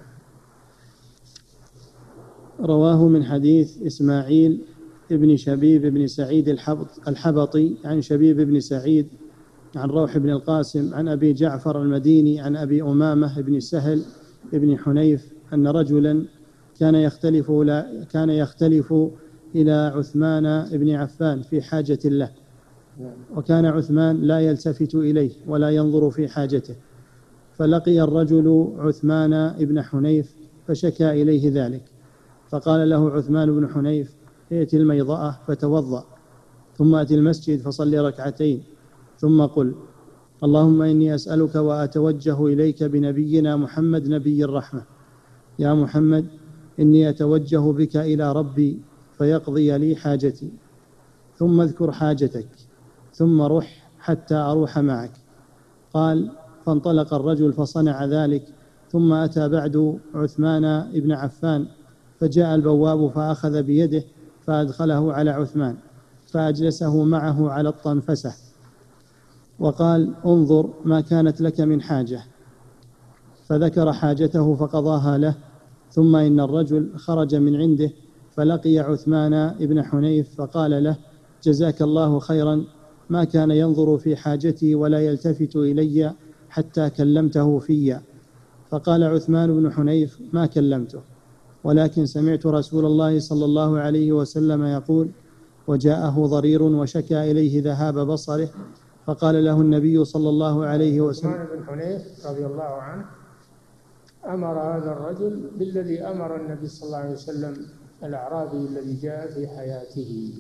رواه من حديث إسماعيل ابن شبيب بن سعيد الحبطي عن شبيب بن سعيد عن روح بن القاسم عن أبي جعفر المديني عن أبي أمامة بن سهل بن حنيف أن رجلا كان يختلف كان يختلف إلى عثمان بن عفان في حاجة له، وكان عثمان لا يلتفت إليه ولا ينظر في حاجته، فلقي الرجل عثمان بن حنيف فشكى إليه ذلك، فقال له عثمان بن حنيف: ائت الميضأة فتوضأ، ثم أت المسجد فصل ركعتين، ثم قل: اللهم إني أسألك وأتوجه إليك بنبينا محمد نبي الرحمة، يا محمد إني أتوجه بك إلى ربي فيقضي لي حاجتي، ثم اذكر حاجتك، ثم رح حتى أروح معك. قال: فانطلق الرجل فصنع ذلك، ثم أتى بعد عثمان بن عفان، فجاء البواب فأخذ بيده فأدخله على عثمان، فأجلسه معه على الطنفسة، وقال: انظر ما كانت لك من حاجة، فذكر حاجته فقضاها له. ثم إن الرجل خرج من عنده فلقي عثمان بن حنيف فقال له: جزاك الله خيرا، ما كان ينظر في حاجتي ولا يلتفت إلي حتى كلمته في. فقال عثمان بن حنيف: ما كلمته، ولكن سمعت رسول الله صلى الله عليه وسلم يقول: وجاءه ضرير وشكى إليه ذهاب بصره، فقال له النبي صلى الله عليه وسلم. عثمان بن حنيف رضي الله عنه أمر هذا الرجل بالذي أمر النبي صلى الله عليه وسلم الأعرابي الذي جاء في حياته،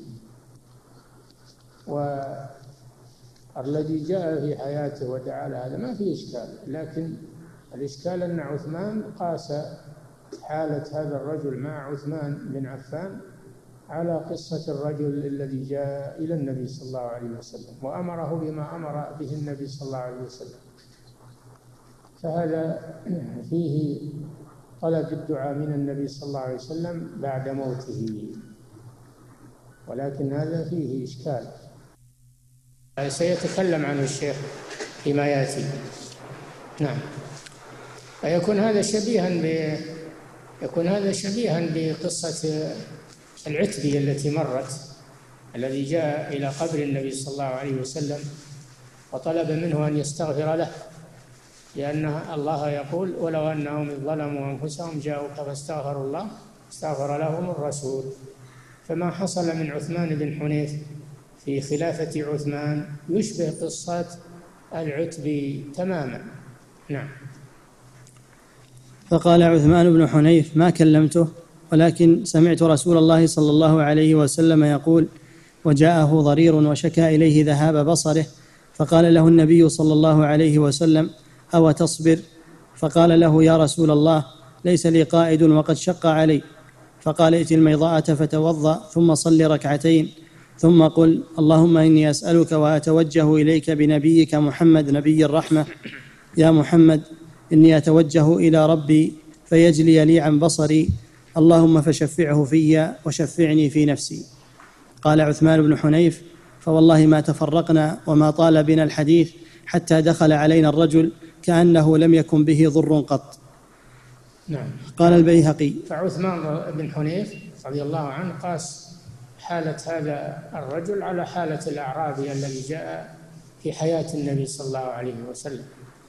والذي جاء في حياته ودعا له هذا ما في إشكال، لكن الإشكال أن عثمان قاس حالة هذا الرجل مع عثمان بن عفان على قصة الرجل الذي جاء إلى النبي صلى الله عليه وسلم وأمره بما أمر به النبي صلى الله عليه وسلم، فهذا فيه طلب الدعاء من النبي صلى الله عليه وسلم بعد موته، ولكن هذا فيه إشكال سيتكلم عنه الشيخ فيما يأتي. نعم. فيكون هذا شبيها ب يكون هذا شبيها بقصة العتبي التي مرت، الذي جاء إلى قبر النبي صلى الله عليه وسلم وطلب منه أن يستغفر له، لأن الله يقول: ولو أنهم ظلموا أنفسهم جاءوك فاستغفروا الله استغفر لهم الرسول. فما حصل من عثمان بن حنيف في خلافة عثمان يشبه قصة العتبي تماما. نعم. فقال عثمان بن حنيف: ما كلمته، ولكن سمعت رسول الله صلى الله عليه وسلم يقول: وجاءه ضرير وشكى إليه ذهاب بصره، فقال له النبي صلى الله عليه وسلم: أو تصبر؟ فقال له: يا رسول الله، ليس لي قائد وقد شق علي. فقال: ائت الميضاءة فتوضأ ثم صل ركعتين ثم قل: اللهم إني أسألك وأتوجه إليك بنبيك محمد نبي الرحمة، يا محمد إني أتوجه إلى ربي فيجلي لي عن بصري، اللهم فشفعه في وشفعني في نفسي. قال عثمان بن حنيف: فوالله ما تفرقنا وما طال بنا الحديث حتى دخل علينا الرجل كأنه لم يكن به ضر قط. نعم. قال البيهقي: فعثمان بن حنيف رضي الله عنه قاس حالة هذا الرجل على حالة الأعرابي الذي جاء في حياة النبي صلى الله عليه وسلم،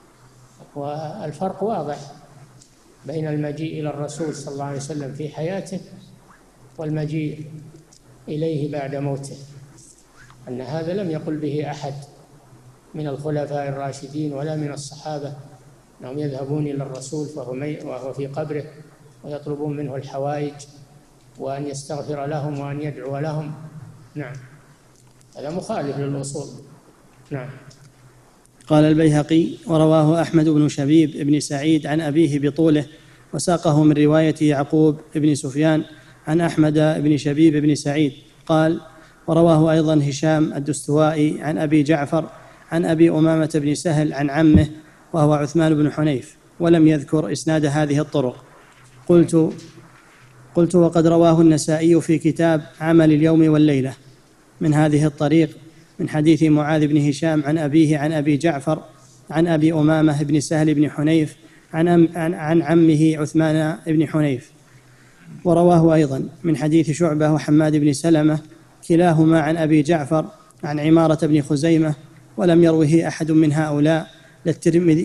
والفرق واضح بين المجيء إلى الرسول صلى الله عليه وسلم في حياته والمجيء إليه بعد موته، أن هذا لم يقل به أحد من الخلفاء الراشدين ولا من الصحابة أنهم يذهبون إلى الرسول وهو في قبره ويطلبون منه الحوائج وأن يستغفر لهم وأن يدعو لهم. نعم، هذا مخالف للأصول. نعم. قال البيهقي: ورواه أحمد بن شبيب بن سعيد عن أبيه بطوله، وساقه من رواية يعقوب بن سفيان عن أحمد بن شبيب بن سعيد قال: ورواه أيضا هشام الدستوائي عن أبي جعفر عن أبي أمامة بن سهل عن عمه وهو عثمان بن حنيف، ولم يذكر إسناد هذه الطرق. قلت قلت وقد رواه النسائي في كتاب عمل اليوم والليلة من هذه الطريق من حديث معاذ بن هشام عن أبيه عن أبي جعفر عن أبي أمامة بن سهل بن حنيف عن, عن, عن عمه عثمان بن حنيف. ورواه أيضا من حديث شعبة وحماد بن سلمة كلاهما عن أبي جعفر عن عمارة بن خزيمة، ولم يروه أحد من هؤلاء للترمذي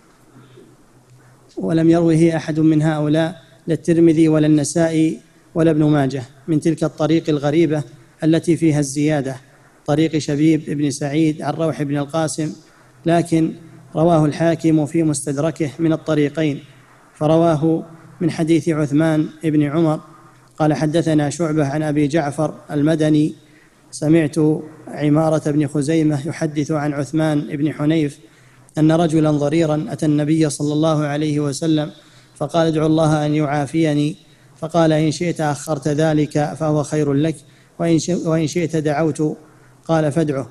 ولم يروه أحد من هؤلاء للترمذي ولا النسائي ولا ابن ماجه من تلك الطريق الغريبة التي فيها الزيادة، طريق شبيب بن سعيد عن روح بن القاسم، لكن رواه الحاكم في مستدركه من الطريقين، فرواه من حديث عثمان بن عمر قال: حدثنا شعبة عن أبي جعفر المدني سمعت عمارة بن خزيمة يحدث عن عثمان بن حنيف أن رجلا ضريرا أتى النبي صلى الله عليه وسلم فقال: ادعو الله أن يعافيني، فقال: إن شئت أخرت ذلك فهو خير لك، وإن شئت دعوت. قال: فادعه.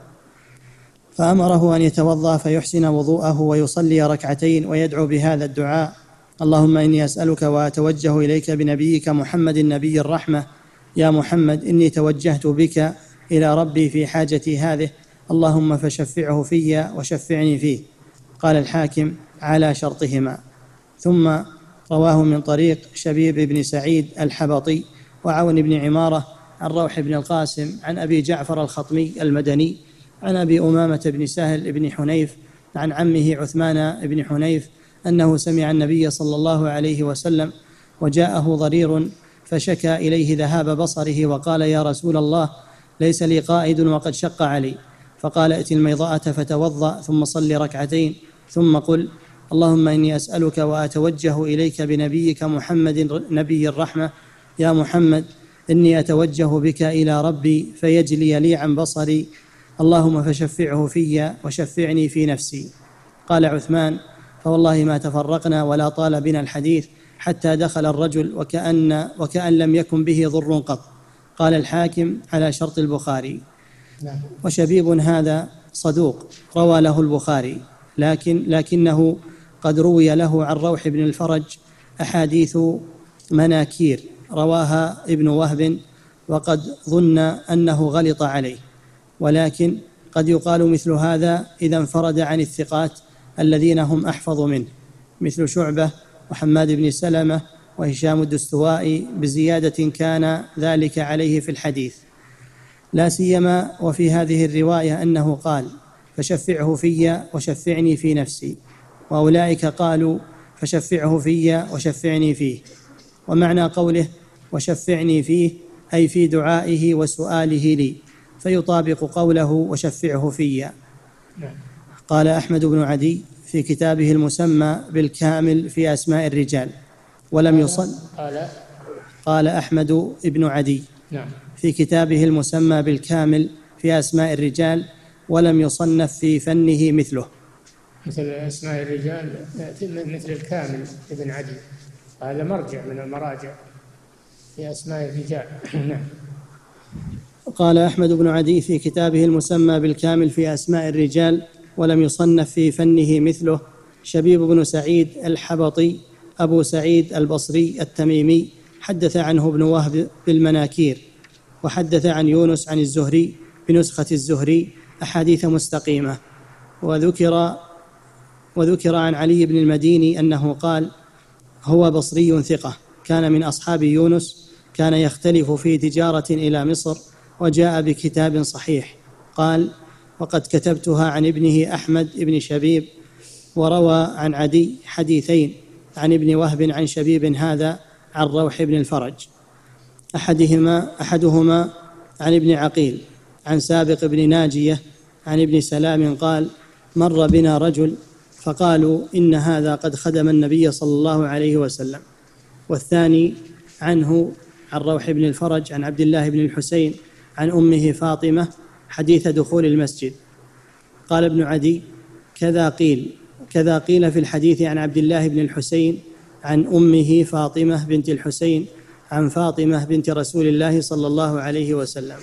فأمره أن يتوضأ فيحسن وضوءه ويصلي ركعتين ويدعو بهذا الدعاء: اللهم إني أسألك وأتوجه إليك بنبيك محمد النبي الرحمة، يا محمد إني توجهت بك إلى ربي في حاجتي هذه، اللهم فشفعه في وشفعني فيه. قال الحاكم: على شرطهما. ثم رواه من طريق شبيب بن سعيد الحبطي وعون بن عمارة عن روح بن القاسم عن أبي جعفر الخطمي المدني عن أبي أمامة بن سهل بن حنيف عن عمه عثمان بن حنيف أنه سمع النبي صلى الله عليه وسلم وجاءه ضرير فشكى إليه ذهاب بصره وقال: يا رسول الله، ليس لي قائد وقد شق علي. فقال: ائت الميضاءة فتوضأ ثم صل ركعتين ثم قل: اللهم إني أسألك وأتوجه إليك بنبيك محمد نبي الرحمة، يا محمد إني أتوجه بك إلى ربي فيجلي لي عن بصري، اللهم فشفعه في وشفعني في نفسي. قال عثمان: فوالله ما تفرقنا ولا طال بنا الحديث حتى دخل الرجل وكأن, وكأن لم يكن به ضر قط. قال الحاكم: على شرط البخاري. وشبيب هذا صدوق روى له البخاري، لكن لكنه قد روي له عن روح بن الفرج أحاديث مناكير رواها ابن وهب وقد ظن أنه غلط عليه، ولكن قد يقال مثل هذا إذا انفرد عن الثقات الذين هم أحفظ منه، مثل شعبة وحماد بن سلمة وهشام الدستوائي، بزيادة كان ذلك عليه في الحديث، لا سيما وفي هذه الرواية أنه قال: فشفعه في وشفعني في نفسي، وأولئك قالوا: فشفعه في وشفعني فيه. ومعنى قوله وشفعني فيه أي في دعائه وسؤاله لي، فيطابق قوله وشفعه في. قال أحمد بن عدي في كتابه المسمى بالكامل في أسماء الرجال ولم يصن قال قال أحمد بن عدي نعم في كتابه المسمى بالكامل في أسماء الرجال ولم يصنف في فنه مثله. مثل أسماء الرجال مثل الكامل ابن عدي، هذا مرجع من المراجع في أسماء الرجال. نعم. قال أحمد بن عدي في كتابه المسمى بالكامل في أسماء الرجال ولم يصنف في فنه مثله شبيب بن سعيد الحبطي أبو سعيد البصري التميمي، حدث عنه ابن وهب بالمناكير، وحدث عن يونس عن الزهري بنسخة الزهري أحاديث مستقيمة. وذكر وذكر عن علي بن المديني أنه قال: هو بصري ثقة، كان من أصحاب يونس، كان يختلف في تجارة إلى مصر، وجاء بكتاب صحيح. قال: وقد كتبتها عن ابنه أحمد بن شبيب. وروى عن عدي حديثين عن ابن وهب عن شبيب هذا عن روح بن الفرج، أحدهما أحدهما عن ابن عقيل عن سابق بن ناجية عن ابن سلام قال: مر بنا رجل فقالوا إن هذا قد خدم النبي صلى الله عليه وسلم. والثاني عنه عن روح بن الفرج عن عبد الله بن الحسين عن أمه فاطمة حديث دخول المسجد. قال ابن عدي: كذا قيل كذا قيل في الحديث عن عبد الله بن الحسين عن أمه فاطمة بنت الحسين عن فاطمة بنت رسول الله صلى الله عليه وسلم.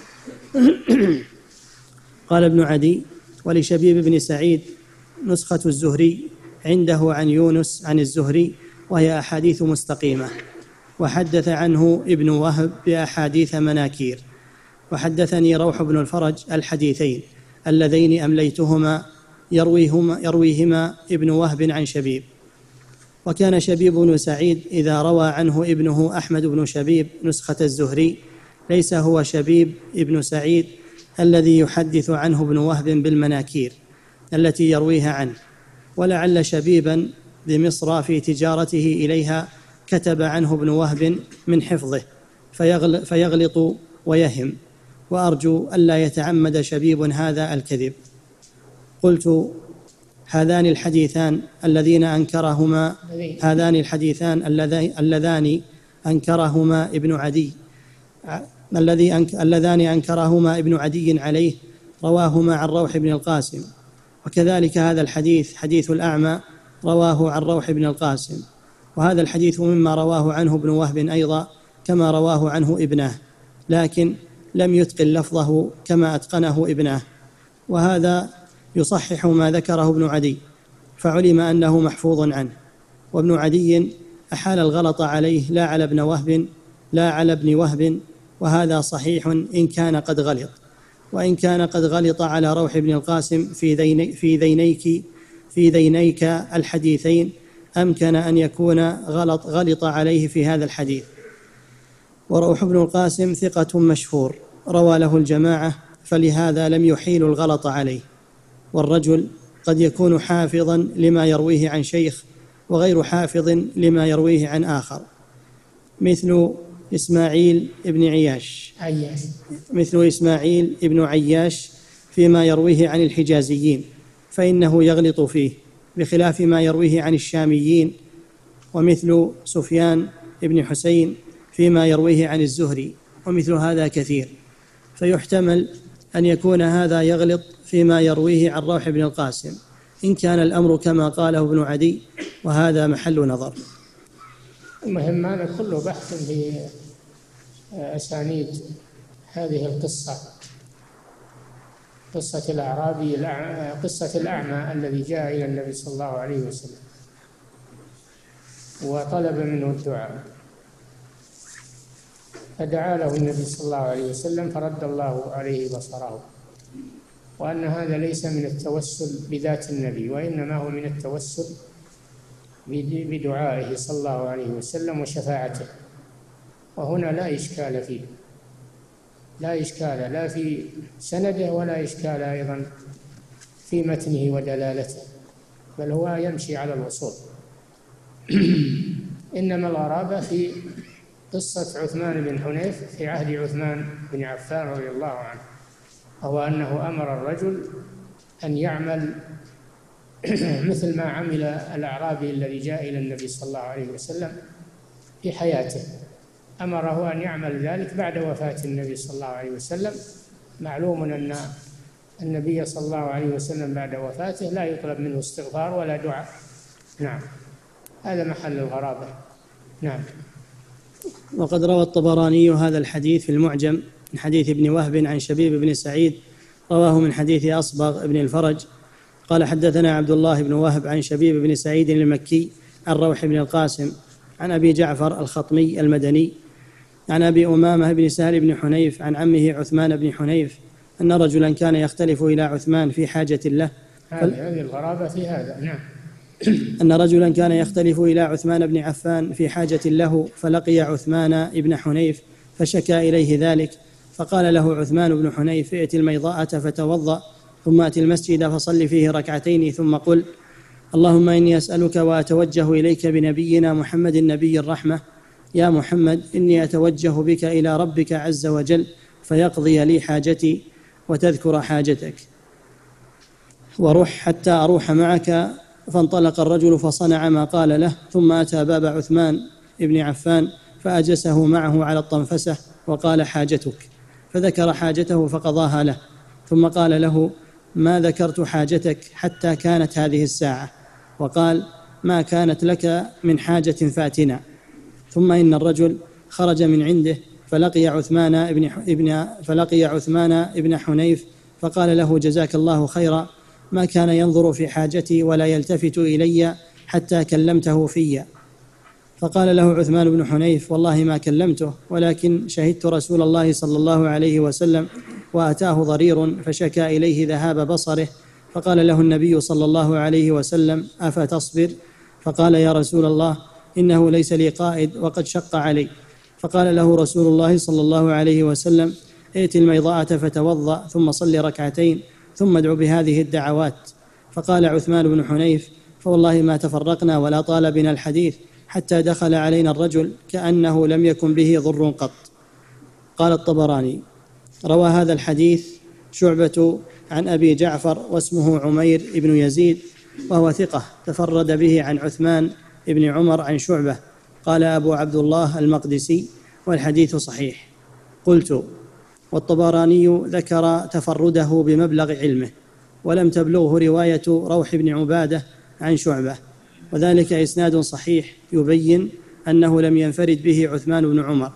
قال ابن عدي: ولشبيب بن سعيد نسخة الزهري عنده عن يونس عن الزهري، وهي أحاديث مستقيمة. وحدث عنه ابن وهب بأحاديث مناكير. وحدثني روح بن الفرج الحديثين اللذين أمليتهما يرويهما, يرويهما ابن وهب عن شبيب. وكان شبيب بن سعيد إذا روى عنه ابنه أحمد بن شبيب نسخة الزهري ليس هو شبيب ابن سعيد الذي يحدث عنه ابن وهب بالمناكير التي يرويها عنه، ولعل شبيبا بمصر في تجارته إليها كتب عنه ابن وهب من حفظه فيغلط ويهم، وأرجو ألا يتعمد شبيب هذا الكذب. قلت: هذان الحديثان الذين أنكرهما هذان الحديثان اللذان أنكرهما ابن عدي الذي اللذان أنكرهما ابن عدي عليه رواهما عن روح بن القاسم، وكذلك هذا الحديث حديث الأعمى رواه عن روح بن القاسم، وهذا الحديث مما رواه عنه ابن وهب أيضا كما رواه عنه ابنه، لكن لم يتقن لفظه كما أتقنه ابنه، وهذا يصحح ما ذكره ابن عدي، فعلم أنه محفوظ عنه. وابن عدي أحال الغلط عليه لا على ابن وهب لا على ابن وهب، وهذا صحيح إن كان قد غلط. وإن كان قد غلط على روح بن القاسم في ذيني في ذينيك في ذينيك الحديثين أمكن أن يكون غلط غلط عليه في هذا الحديث. وروح بن القاسم ثقة مشهور روى له الجماعة، فلهذا لم يحيل الغلط عليه. والرجل قد يكون حافظا لما يرويه عن شيخ وغير حافظ لما يرويه عن آخر، مثل إسماعيل ابن عياش عياش مثل إسماعيل ابن عياش فيما يرويه عن الحجازيين، فإنه يغلط فيه بخلاف ما يرويه عن الشاميين، ومثل سفيان ابن حسين فيما يرويه عن الزهري، ومثل هذا كثير، فيحتمل أن يكون هذا يغلط فيما يرويه عن روح بن القاسم إن كان الأمر كما قاله ابن عدي، وهذا محل نظر. المهم هذا كله بحث في أسانيد هذه القصة، قصة الأعرابي قصة الأعمى الذي جاء إلى النبي صلى الله عليه وسلم وطلب منه الدعاء. فدعا له النبي صلى الله عليه وسلم فرد الله عليه بصره، وأن هذا ليس من التوسل بذات النبي، وإنما هو من التوسل بدعائه صلى الله عليه وسلم وشفاعته، وهنا لا إشكال فيه، لا إشكال لا في سنده ولا إشكال أيضا في متنه ودلالته، بل هو يمشي على الوصول. إنما الغرابة في قصة عثمان بن حنيف في عهد عثمان بن عفان رضي الله عنه، وهو أنه أمر الرجل أن يعمل مثل ما عمل الأعرابي الذي جاء إلى النبي صلى الله عليه وسلم في حياته، أمره أن يعمل ذلك بعد وفاة النبي صلى الله عليه وسلم. معلوم أن النبي صلى الله عليه وسلم بعد وفاته لا يطلب منه استغفار ولا دعاء. نعم، هذا محل الغرابة. نعم. وقد روى الطبراني هذا الحديث في المعجم من حديث ابن وهب عن شبيب بن سعيد، رواه من حديث أصبغ بن الفرج قال حدثنا عبد الله بن وهب عن شبيب بن سعيد المكي عن روح بن القاسم عن أبي جعفر الخطمي المدني عن أبي أمامة بن سهل بن حنيف عن عمه عثمان بن حنيف أن رجلا كان يختلف إلى عثمان في حاجة له. هذه الغرابة في هذا. نعم. أن رجلا كان يختلف إلى عثمان بن عفان في حاجة له، فلقي عثمان بن حنيف فشكى إليه ذلك، فقال له عثمان بن حنيف ائت الميضاءة فتوضأ، ثم أت المسجد فصل فيه ركعتين، ثم قل اللهم إني أسألك وأتوجه إليك بنبينا محمد نبي الرحمة، يا محمد إني أتوجه بك إلى ربك عز وجل فيقضي لي حاجتي وتذكر حاجتك، وروح حتى أروح معك. فانطلق الرجل فصنع ما قال له، ثم أتى باب عثمان بن عفان فأجسه معه على الطنفسة وقال حاجتك، فذكر حاجته فقضاها له، ثم قال له ما ذكرت حاجتك حتى كانت هذه الساعة، وقال ما كانت لك من حاجة فاتنا. ثم إن الرجل خرج من عنده فلقي عثمان ابن فلقي عثمان ابن حنيف فقال له جزاك الله خيرا، ما كان ينظر في حاجتي ولا يلتفت إلي حتى كلمته في. فقال له عثمان بن حنيف والله ما كلمته، ولكن شهدت رسول الله صلى الله عليه وسلم وأتاه ضرير فشكى إليه ذهاب بصره، فقال له النبي صلى الله عليه وسلم أفتصبر؟ فقال يا رسول الله إنه ليس لي قائد وقد شق علي. فقال له رسول الله صلى الله عليه وسلم ائت الميضاءة فتوضأ، ثم صل ركعتين، ثم ادعو بهذه الدعوات. فقال عثمان بن حنيف فوالله ما تفرقنا ولا طال بنا الحديث حتى دخل علينا الرجل كأنه لم يكن به ضر قط. قال الطبراني روى هذا الحديث شعبة عن أبي جعفر واسمه عمير بن يزيد، وهو ثقة تفرد به عن عثمان بن عمر عن شعبة. قال أبو عبد الله المقدسي والحديث صحيح. قلت والطبراني ذكر تفرده بمبلغ علمه، ولم تبلغه رواية روح بن عبادة عن شعبة، وذلك إسناد صحيح يبين أنه لم ينفرد به عثمان بن عمر.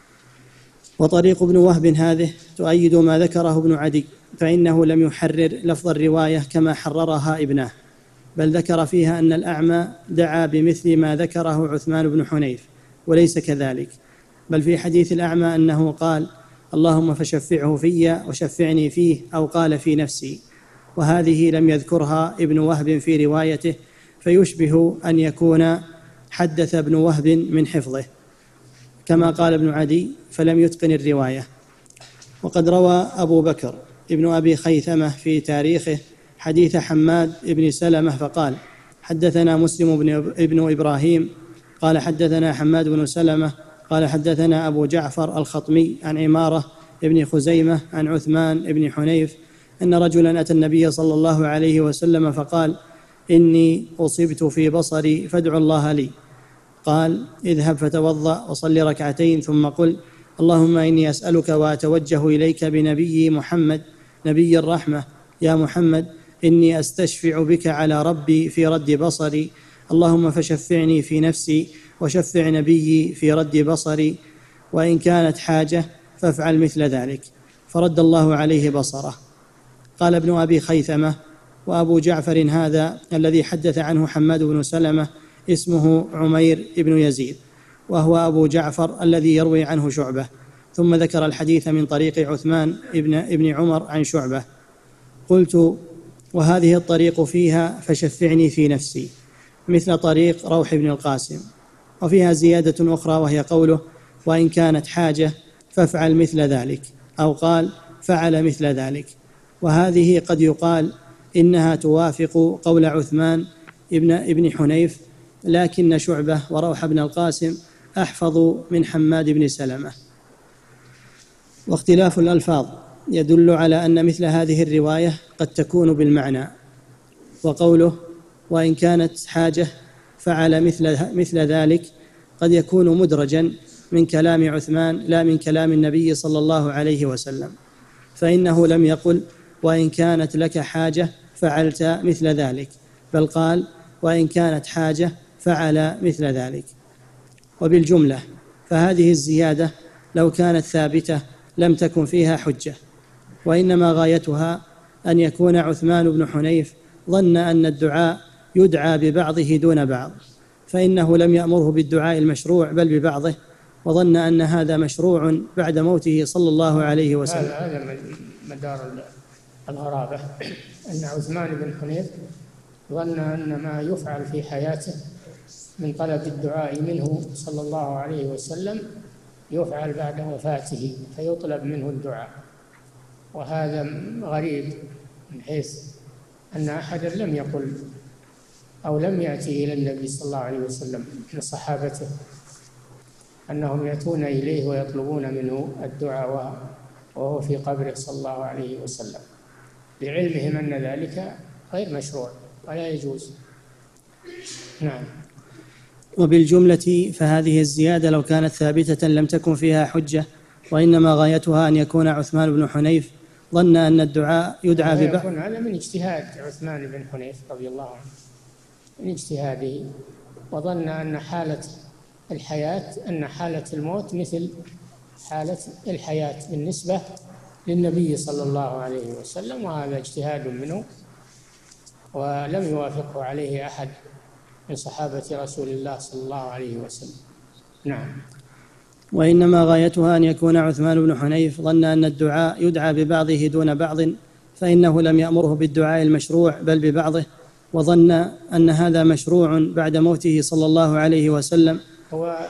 وطريق ابن وهب هذه تؤيد ما ذكره ابن عدي، فإنه لم يحرر لفظ الرواية كما حررها ابنه، بل ذكر فيها أن الأعمى دعا بمثل ما ذكره عثمان بن حنيف، وليس كذلك، بل في حديث الأعمى أنه قال اللهم فشفعه في وشفعني فيه، أو قال في نفسي، وهذه لم يذكرها ابن وهب في روايته، فيشبه أن يكون حدث ابن وهب من حفظه كما قال ابن عدي فلم يتقن الرواية. وقد روى أبو بكر ابن أبي خيثمة في تاريخه حديث حماد بن سلمة فقال حدثنا مسلم بن إبراهيم قال حدثنا حماد بن سلمة قال حدثنا أبو جعفر الخطمي عن عمارة ابن خزيمة عن عثمان بن حنيف أن رجلا أتى النبي صلى الله عليه وسلم فقال إني أصبت في بصري فادعوا الله لي. قال اذهب فتوضأ وصل ركعتين، ثم قل اللهم إني أسألك وأتوجه إليك بنبي محمد نبي الرحمة، يا محمد إني أستشفع بك على ربي في رد بصري، اللهم فشفعني في نفسي وشفع نبيي في رد بصري، وإن كانت حاجة فافعل مثل ذلك. فرد الله عليه بصره. قال ابن أبي خيثمة وأبو جعفر هذا الذي حدث عنه حماد بن سلمة اسمه عمير بن يزيد، وهو أبو جعفر الذي يروي عنه شعبة، ثم ذكر الحديث من طريق عثمان ابن, ابن عمر عن شعبة. قلت: وهذه الطريق فيها فشفعني في نفسي مثل طريق روح بن القاسم. وفيها زيادة أخرى وهي قوله: وإن كانت حاجة فافعل مثل ذلك، أو قال: فعل مثل ذلك. وهذه قد يقال إنها توافق قول عثمان ابن, ابن حنيف، لكن شعبة وروح بن القاسم أحفظ من حماد بن سلمة. واختلاف الألفاظ يدل على أن مثل هذه الرواية قد تكون بالمعنى. وقوله: وإن كانت حاجة فعل مثل, مثل ذلك قد يكون مدرجا من كلام عثمان لا من كلام النبي صلى الله عليه وسلم، فإنه لم يقل: وإن كانت لك حاجة فعلت مثل ذلك، بل قال: وإن كانت حاجة فعل مثل ذلك. وبالجملة فهذه الزيادة لو كانت ثابتة لم تكن فيها حجة، وإنما غايتها أن يكون عثمان بن حنيف ظن أن الدعاء يدعى ببعضه دون بعض، فإنه لم يأمره بالدعاء المشروع بل ببعضه، وظن أن هذا مشروع بعد موته صلى الله عليه وسلم. هذا مدار الغرابة، أن عثمان بن حنيف ظن أن ما يفعل في حياته من طلب الدعاء منه صلى الله عليه وسلم يفعل بعد وفاته، فيطلب منه الدعاء. وهذا غريب من حيث أن أحدا لم يقل أو لم يأتي إلى النبي صلى الله عليه وسلم من صحابته أنهم يأتون إليه ويطلبون منه الدعاء وهو في قبره صلى الله عليه وسلم، لعلمهم أن ذلك غير مشروع ولا يجوز. نعم. وبالجملة فهذه الزيادة لو كانت ثابتة لم تكن فيها حجة، وإنما غايتها أن يكون عثمان بن حنيف ظن أن الدعاء يدعى ببعض. هذا من اجتهاد عثمان بن حنيف رضي الله عنه، من اجتهاده، وظن أن حالة الحياة أن حالة الموت مثل حالة الحياة بالنسبة للنبي صلى الله عليه وسلم، وهذا اجتهاد منه ولم يوافقه عليه أحد من صحابة رسول الله صلى الله عليه وسلم. نعم. وإنما غايتها أن يكون عثمان بن حنيف ظن أن الدعاء يدعى ببعضه دون بعض، فإنه لم يأمره بالدعاء المشروع بل ببعضه، وظن أن هذا مشروع بعد موته صلى الله عليه وسلم. هو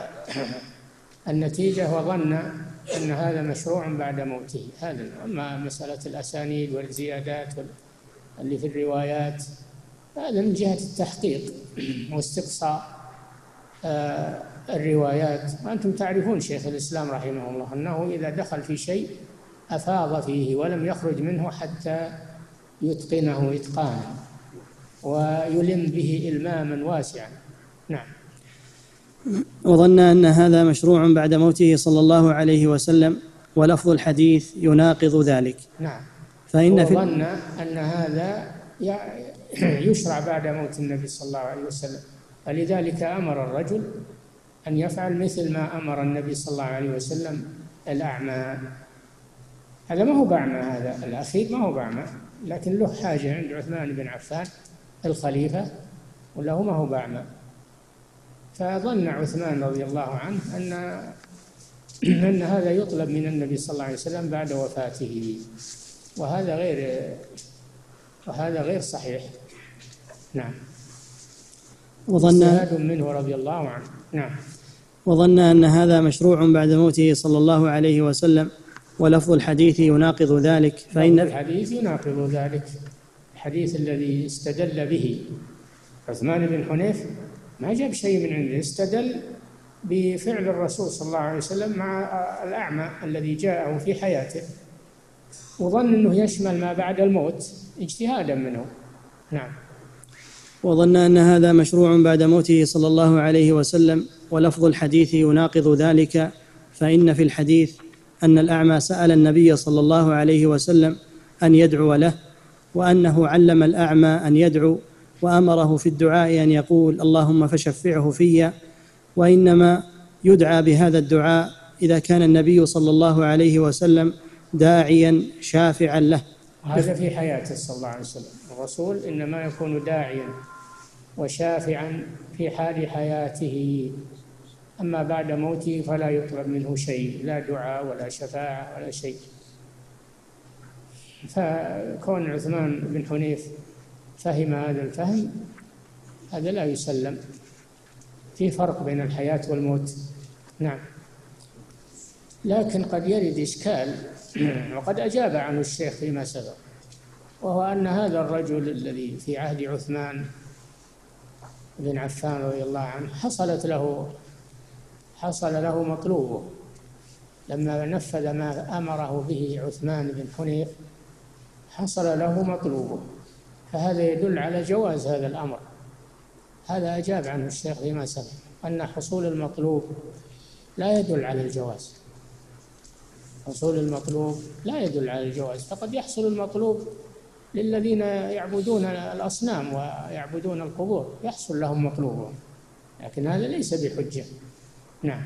النتيجة وظن أن هذا مشروع بعد موته، هذا. أما مسألة الأسانيد والزيادات اللي في الروايات هذا من جهة التحقيق واستقصاء آه الروايات. وأنتم تعرفون شيخ الإسلام رحمه الله أنه إذا دخل في شيء أفاض فيه ولم يخرج منه حتى يتقنه إتقانا ويلم به إلماما واسعا. نعم. وظن أن هذا مشروع بعد موته صلى الله عليه وسلم، ولفظ الحديث يناقض ذلك. نعم. فإن في وظن أن هذا يشرع بعد موت النبي صلى الله عليه وسلم، فلذلك أمر الرجل أن يفعل مثل ما أمر النبي صلى الله عليه وسلم الأعمى. هذا ما هو بعمى، هذا الأخير ما هو بعمى، لكن له حاجة عند عثمان بن عفان الخليفة وله ما هو بعمى. فظن عثمان رضي الله عنه أن أن هذا يطلب من النبي صلى الله عليه وسلم بعد وفاته، وهذا غير وهذا غير صحيح. نعم. وظن اجتهاد منه رضي الله عنه. نعم. وظن أن هذا مشروع بعد موته صلى الله عليه وسلم، ولفظ الحديث يناقض ذلك. فإن الحديث يناقض ذلك، الحديث الذي استدل به عثمان بن حنيف ما جاب شيء من عنده، استدل بفعل الرسول صلى الله عليه وسلم مع الأعمى الذي جاءه في حياته، وظن أنه يشمل ما بعد الموت اجتهادا منه. نعم. وظن أن هذا مشروع بعد موته صلى الله عليه وسلم، ولفظ الحديث يناقض ذلك. فإن في الحديث أن الأعمى سأل النبي صلى الله عليه وسلم أن يدعو له، وأنه علم الأعمى أن يدعو، وأمره في الدعاء أن يقول: اللهم فشفعه في. وإنما يدعى بهذا الدعاء إذا كان النبي صلى الله عليه وسلم داعيا شافعا له. هذا في حياته صلى الله عليه وسلم، الرسول إنما يكون داعيا وشافعا في حال حياته، أما بعد موته فلا يطلب منه شيء، لا دعاء ولا شفاعة ولا شيء. فكون عثمان بن حنيف فهم هذا الفهم هذا لا يسلم، في فرق بين الحياة والموت. نعم. لكن قد يرد إشكال وقد أجاب عنه الشيخ فيما سبق، وهو أن هذا الرجل الذي في عهد عثمان بن عفان رضي الله عنه حصلت له حصل له مطلوبه لما نفذ ما أمره به عثمان بن حنيف، حصل له مطلوبه، فهذا يدل على جواز هذا الأمر. هذا أجاب عنه الشيخ فيما سبق، أن حصول المطلوب لا يدل على الجواز. حصول المطلوب لا يدل على الجواز، فقد يحصل المطلوب للذين يعبدون الأصنام ويعبدون القبور، يحصل لهم مطلوبهم، لكن هذا ليس بحجة. نعم.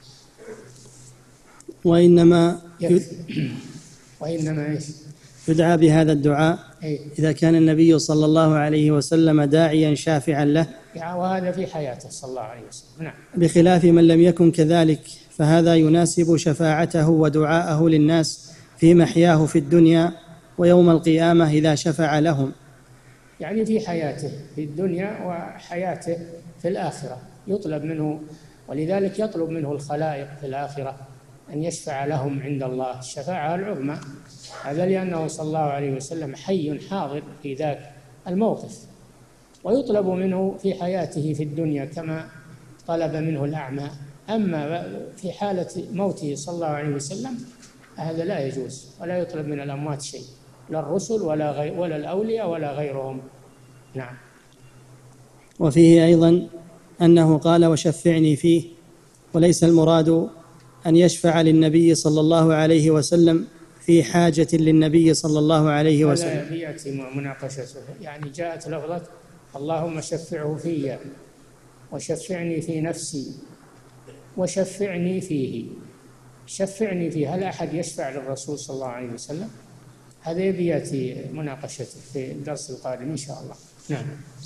وإنما وإنما إيش؟ يدعى بهذا الدعاء إذا كان النبي صلى الله عليه وسلم داعيا شافعا له، وهذا في حياته صلى الله عليه وسلم. نعم. بخلاف من لم يكن كذلك، فهذا يناسب شفاعته ودعاءه للناس في محياه في الدنيا ويوم القيامة إذا شفع لهم. يعني في حياته في الدنيا وحياته في الآخرة يطلب منه، ولذلك يطلب منه الخلائق في الآخرة أن يشفع لهم عند الله الشفاعة العظمى. هذا لأنه صلى الله عليه وسلم حي حاضر في ذاك الموقف، ويطلب منه في حياته في الدنيا كما طلب منه الأعمى. أما في حالة موته صلى الله عليه وسلم هذا لا يجوز، ولا يطلب من الأموات شيء، لا الرسل ولا غير ولا الأولياء ولا غيرهم. نعم. وفيه أيضا أنه قال وشفعني فيه، وليس المراد أن يشفع للنبي صلى الله عليه وسلم في حاجة للنبي صلى الله عليه وسلم. لا يأتي مناقشته، يعني جاءت لفظة اللهم شفعه في وشفعني في نفسي وشفعني فيه. شفعني فيه، هل أحد يشفع للرسول صلى الله عليه وسلم؟ هذا يبي يأتي مناقشته في الدرس القادم إن شاء الله. نعم.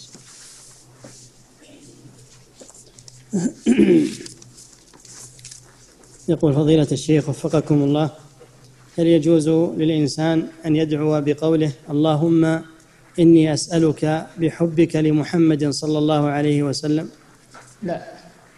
يقول فضيلة الشيخ وفقكم الله، هل يجوز للإنسان أن يدعو بقوله اللهم إني أسألك بحبك لمحمد صلى الله عليه وسلم؟ لا،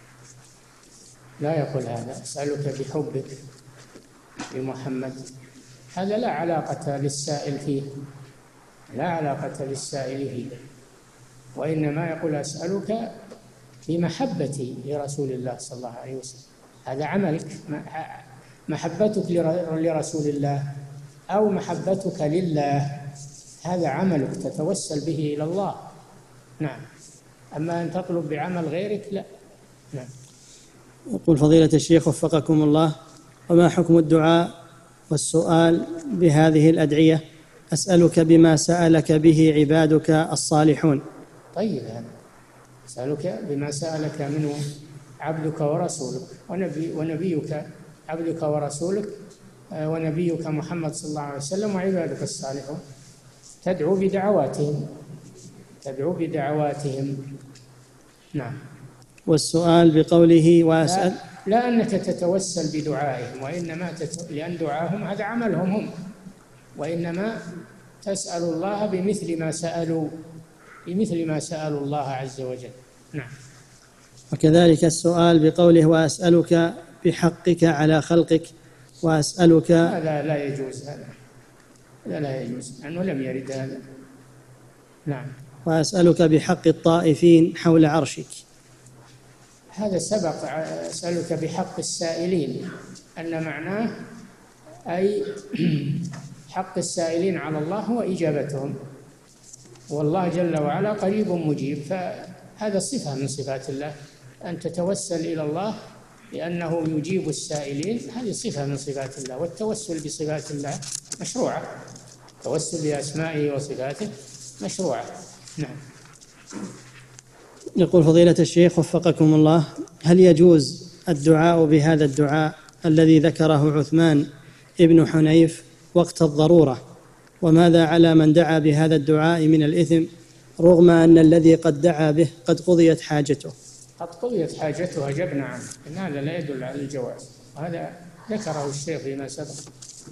لا يقول هذا أسألك بحبك لمحمد، هذا لا علاقة للسائل فيه، لا علاقة للسائل فيه، وإنما يقول أسألك بمحبتي لرسول الله صلى الله عليه وسلم. هذا عملك، محبتك لرسول الله أو محبتك لله، هذا عملك تتوسل به إلى الله. نعم. أما أن تطلب بعمل غيرك لا. نعم. يقول فضيلة الشيخ وفقكم الله، وما حكم الدعاء والسؤال بهذه الأدعية؟ أسألك بما سألك به عبادك الصالحون. طيب، هذا أسألك بما سألك منه عبدك ورسولك ونبي ونبيك عبدك ورسولك ونبيك محمد صلى الله عليه وسلم وعبادك الصالحون. تدعو بدعواتهم تدعو بدعواتهم. نعم. والسؤال بقوله وأسأل، لا, لا أنك تتوسل بدعائهم، وإنما تت... لأن دعاهم هذا عملهم هم، وإنما تسأل الله بمثل ما سألوا بمثل ما سألوا الله عز وجل. نعم. وكذلك السؤال بقوله وأسألك بحقك على خلقك وأسألك، هذا لا يجوز، هذا لا, لا يجوز لأنه لم يرد هذا. نعم. وأسألك بحق الطائفين حول عرشك، هذا سبق. أسألك بحق السائلين، أن معناه أي حق السائلين على الله هو إجابتهم، والله جل وعلا قريب مجيب، فهذا صفة من صفات الله، أن تتوسل إلى الله لأنه يجيب السائلين، هذه صفة من صفات الله. والتوسل بصفات الله مشروعة، التوسل بأسمائه وصفاته مشروعة. نعم. يقول فضيلة الشيخ وفقكم الله، هل يجوز الدعاء بهذا الدعاء الذي ذكره عثمان ابن حنيف وقت الضرورة؟ وماذا على من دعا بهذا الدعاء من الإثم رغم أن الذي قد دعا به قد قضيت حاجته؟ قد قضيت حاجته أجبنا عنه، إن هذا لا يدل على الجواز، وهذا ذكره الشيخ فيما سبق.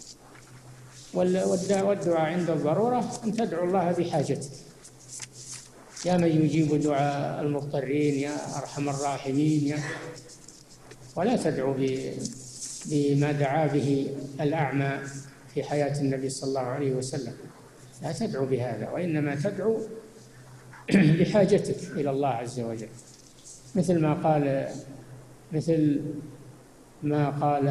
والدعاء عند الضرورة أن تدعو الله بحاجتك، يا من يجيب دعاء المضطرين، يا أرحم الراحمين، يا ولا تدعو بما دعا به الأعمى في حياة النبي صلى الله عليه وسلم، لا تدعو بهذا، وإنما تدعو بحاجتك إلى الله عز وجل، مثل ما قال مثل ما قال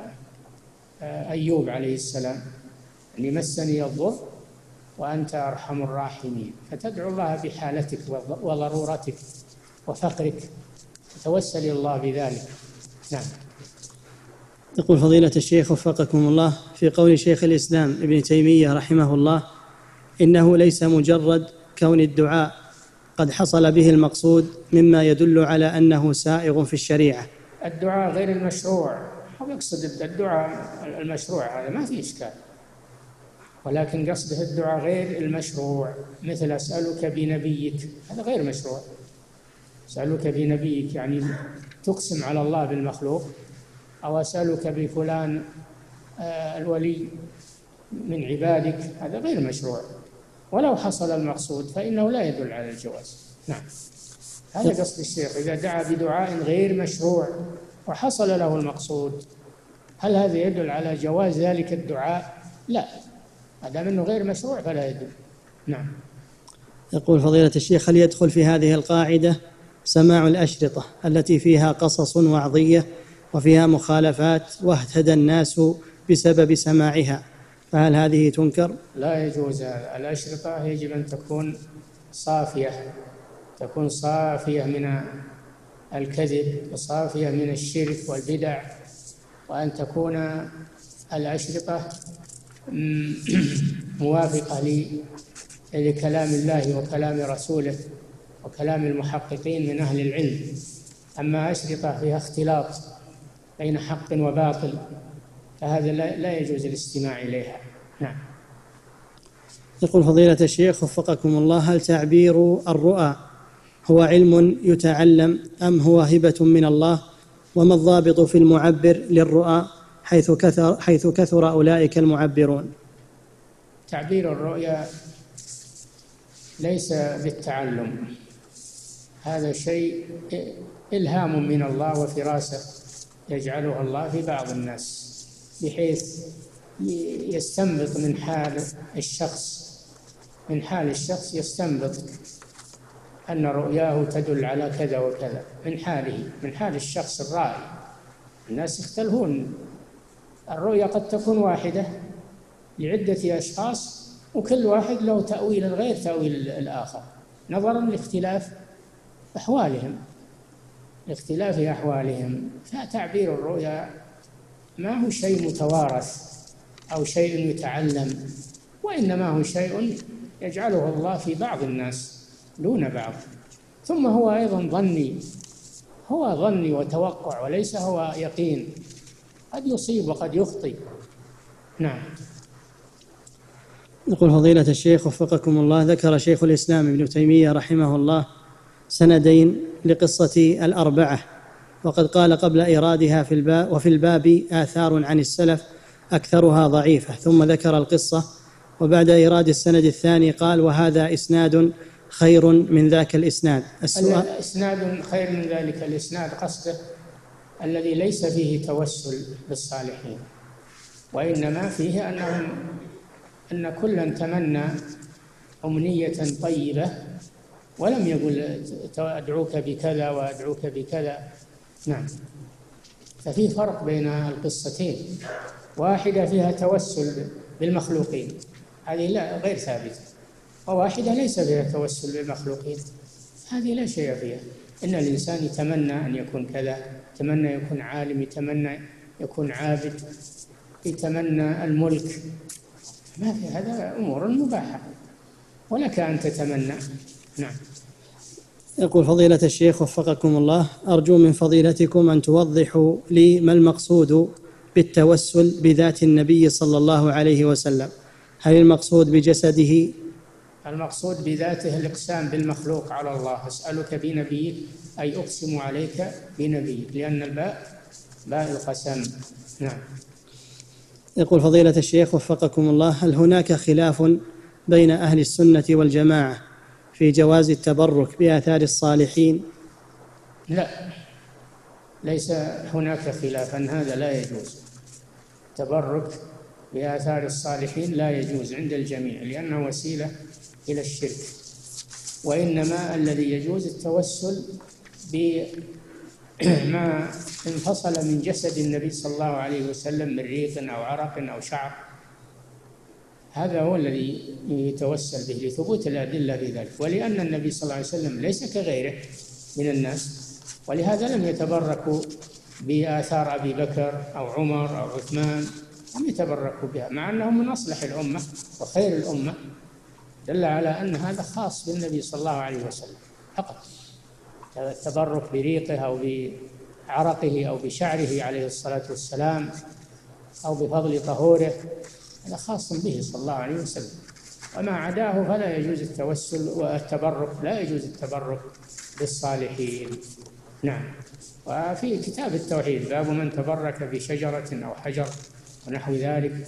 أيوب عليه السلام: أني مسني الضر وأنت أرحم الراحمين. فتدعو الله بحالتك وضرورتك وفقرك، توسل إلى الله بذلك. نعم. يقول فضيلة الشيخ وفقكم الله، في قول شيخ الإسلام ابن تيمية رحمه الله: إنه ليس مجرد كون الدعاء قد حصل به المقصود مما يدل على أنه سائغ في الشريعة. الدعاء غير المشروع، هو يقصد الدعاء المشروع، هذا ما في إشكال، ولكن قصده الدعاء غير المشروع، مثل أسألك بنبيك، هذا غير مشروع. أسألك بنبيك يعني تقسم على الله بالمخلوق، أو أسألك بفلان الولي من عبادك، هذا غير مشروع، ولو حصل المقصود فإنه لا يدل على الجواز. نعم، هذا قصد الشيخ، إذا دعا بدعاء غير مشروع وحصل له المقصود، هل هذا يدل على جواز ذلك الدعاء؟ لا، ما دام أنه غير مشروع فلا يدل. نعم. يقول فضيلة الشيخ: هل يدخل في هذه القاعدة سماع الأشرطة التي فيها قصص وعظية وفيها مخالفات واهتدى الناس بسبب سماعها، فهل هذه تنكر؟ لا يجوز هذا. الأشرطة يجب أن تكون صافية، تكون صافية من الكذب وصافية من الشرك والبدع، وأن تكون الأشرطة موافقة لكلام الله وكلام رسوله وكلام المحققين من أهل العلم. أما أشرطة فيها اختلاط بين حق وباطل فهذا لا يجوز الاستماع إليها. نعم. يقول فضيلة الشيخ وفقكم الله: هل تعبير الرؤى هو علم يتعلم أم هو هبة من الله؟ وما الضابط في المعبر للرؤى حيث كثر, حيث كثر أولئك المعبرون؟ تعبير الرؤيا ليس بالتعلم، هذا شيء إلهام من الله وفراسة يجعلها الله في بعض الناس، بحيث يستنبط من حال الشخص من حال الشخص يستنبط أن رؤياه تدل على كذا وكذا، من حاله من حال الشخص الرائي. الناس يختلفون، الرؤيا قد تكون واحدة لعدة أشخاص، وكل واحد له تأويل غير تأويل الآخر، نظرا لاختلاف أحوالهم لاختلاف أحوالهم. فتعبير الرؤيا ما هو شيء متوارث أو شيء يتعلم، وإنما هو شيء يجعله الله في بعض الناس دون بعض. ثم هو أيضا ظني، هو ظني وتوقع وليس هو يقين، قد يصيب وقد يخطئ. نعم. يقول فضيلة الشيخ وفقكم الله: ذكر شيخ الإسلام ابن تيمية رحمه الله سندين لقصة الأربعة، وقد قال قبل إيرادها في الباب وفي الباب آثار عن السلف أكثرها ضعيفة، ثم ذكر القصة، وبعد إيراد السند الثاني قال: وهذا إسناد خير من ذاك الإسناد. السؤال: إسناد خير من ذلك الإسناد قصده الذي ليس فيه توسل بالصالحين، وإنما فيه أنهم أن كلا تمنى أمنية طيبة ولم يقل أدعوك بكذا وأدعوك بكذا. نعم. ففي فرق بين القصتين، واحدة فيها توسل بالمخلوقين، هذه لا غير ثابتة، وواحدة ليس فيها توسل بالمخلوقين، هذه لا شيء فيها. إن الإنسان يتمنى أن يكون كذا، يتمنى يكون عالم، يتمنى يكون عابد، يتمنى الملك، ما في، هذا أمور مباحة ولك أن تتمنى. نعم. يقول فضيلة الشيخ وفقكم الله: أرجو من فضيلتكم أن توضحوا لي ما المقصود بالتوسل بذات النبي صلى الله عليه وسلم، هل المقصود بجسده المقصود بذاته الإقسام بالمخلوق على الله. أسألك بنبيك أي أقسم عليك بنبيك، لأن الباء باء القسم. نعم. يقول فضيلة الشيخ وفقكم الله: هل هناك خلاف بين أهل السنة والجماعة في جواز التبرك بآثار الصالحين؟ لا، ليس هناك خلاف أن هذا لا يجوز. التبرك بآثار الصالحين لا يجوز عند الجميع لأنه وسيلة إلى الشرك، وإنما الذي يجوز التوسل بما انفصل من جسد النبي صلى الله عليه وسلم من ريق أو عرق أو شعر، هذا هو الذي يتوسل به لثبوت الأدلة في ذلك، ولأن النبي صلى الله عليه وسلم ليس كغيره من الناس، ولهذا لم يتبركوا بآثار أبي بكر أو عمر أو عثمان، لم يتبركوا بها مع أنهم من أصلح الأمة وخير الأمة. دل على أن هذا خاص بالنبي صلى الله عليه وسلم فقط، التبرك بريقه أو بعرقه أو بشعره عليه الصلاة والسلام أو بفضل طهوره، هذا خاص به صلى الله عليه وسلم. وما عداه فلا يجوز التوسل والتبرك، لا يجوز التبرك بالصالحين. نعم. وفي كتاب التوحيد باب من تبرك بشجرة أو حجر ونحو ذلك،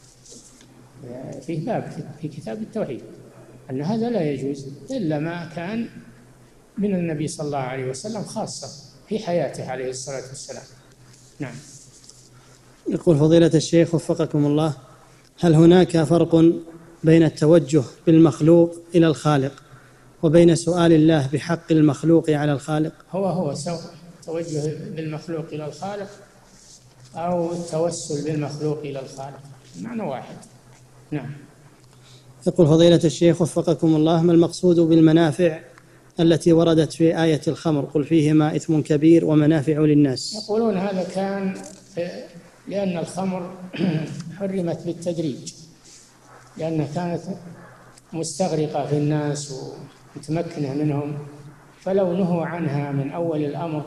فيه باب في كتاب التوحيد أن هذا لا يجوز إلا ما كان من النبي صلى الله عليه وسلم خاصة في حياته عليه الصلاة والسلام. نعم. يقول فضيلة الشيخ وفقكم الله: هل هناك فرق بين التوجه بالمخلوق إلى الخالق وبين سؤال الله بحق المخلوق على الخالق؟ هو هو سواء التوجه بالمخلوق إلى الخالق أو التوسل بالمخلوق إلى الخالق، معنى واحد. نعم. يقول فضيلة الشيخ وفقكم الله: ما المقصود بالمنافع التي وردت في آية الخمر قل فيهما إثم كبير ومنافع للناس؟ يقولون هذا كان لأن الخمر حرمت بالتدريج، لأنها كانت مستغرقة في الناس ومتمكنة منهم، فلو نهوا عنها من أول الأمر،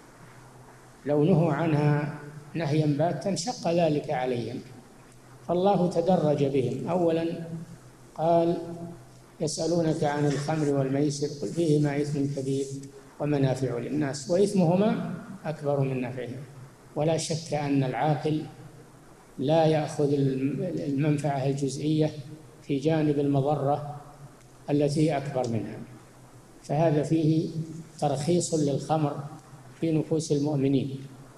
لو نهوا عنها نهيا باتا شق ذلك عليهم، فالله تدرج بهم. أولا قال يسألونك عن الخمر والميسر قل فيهما إثم كبير ومنافع للناس وإثمهما أكبر من نفعهما. ولا شك أن العاقل لا يأخذ المنفعة الجزئية في جانب المضرة التي أكبر منها، فهذا فيه ترخيص للخمر في نفوس المؤمنين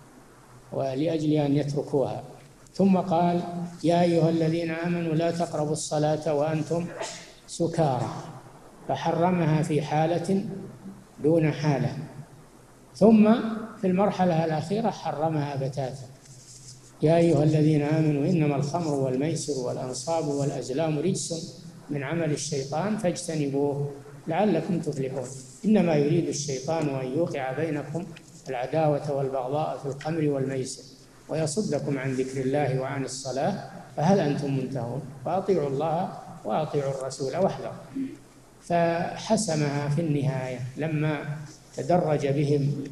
ولأجل أن يتركوها. ثم قال يا أيها الذين آمنوا لا تقربوا الصلاة وأنتم سكارى، فحرمها في حالة دون حالة، ثم في المرحلة الأخيرة حرمها بتاتا. يا أيها الذين آمنوا إنما الخمر والميسر والأنصاب والأزلام رجس من عمل الشيطان فاجتنبوه لعلكم تفلحون. إنما يريد الشيطان أن يوقع بينكم العداوة والبغضاء في الخمر والميسر ويصدكم عن ذكر الله وعن الصلاة فهل أنتم منتهون؟ فأطيعوا الله وأطيعوا الرسول واحذروا. فحسمها في النهاية لما تدرج بهم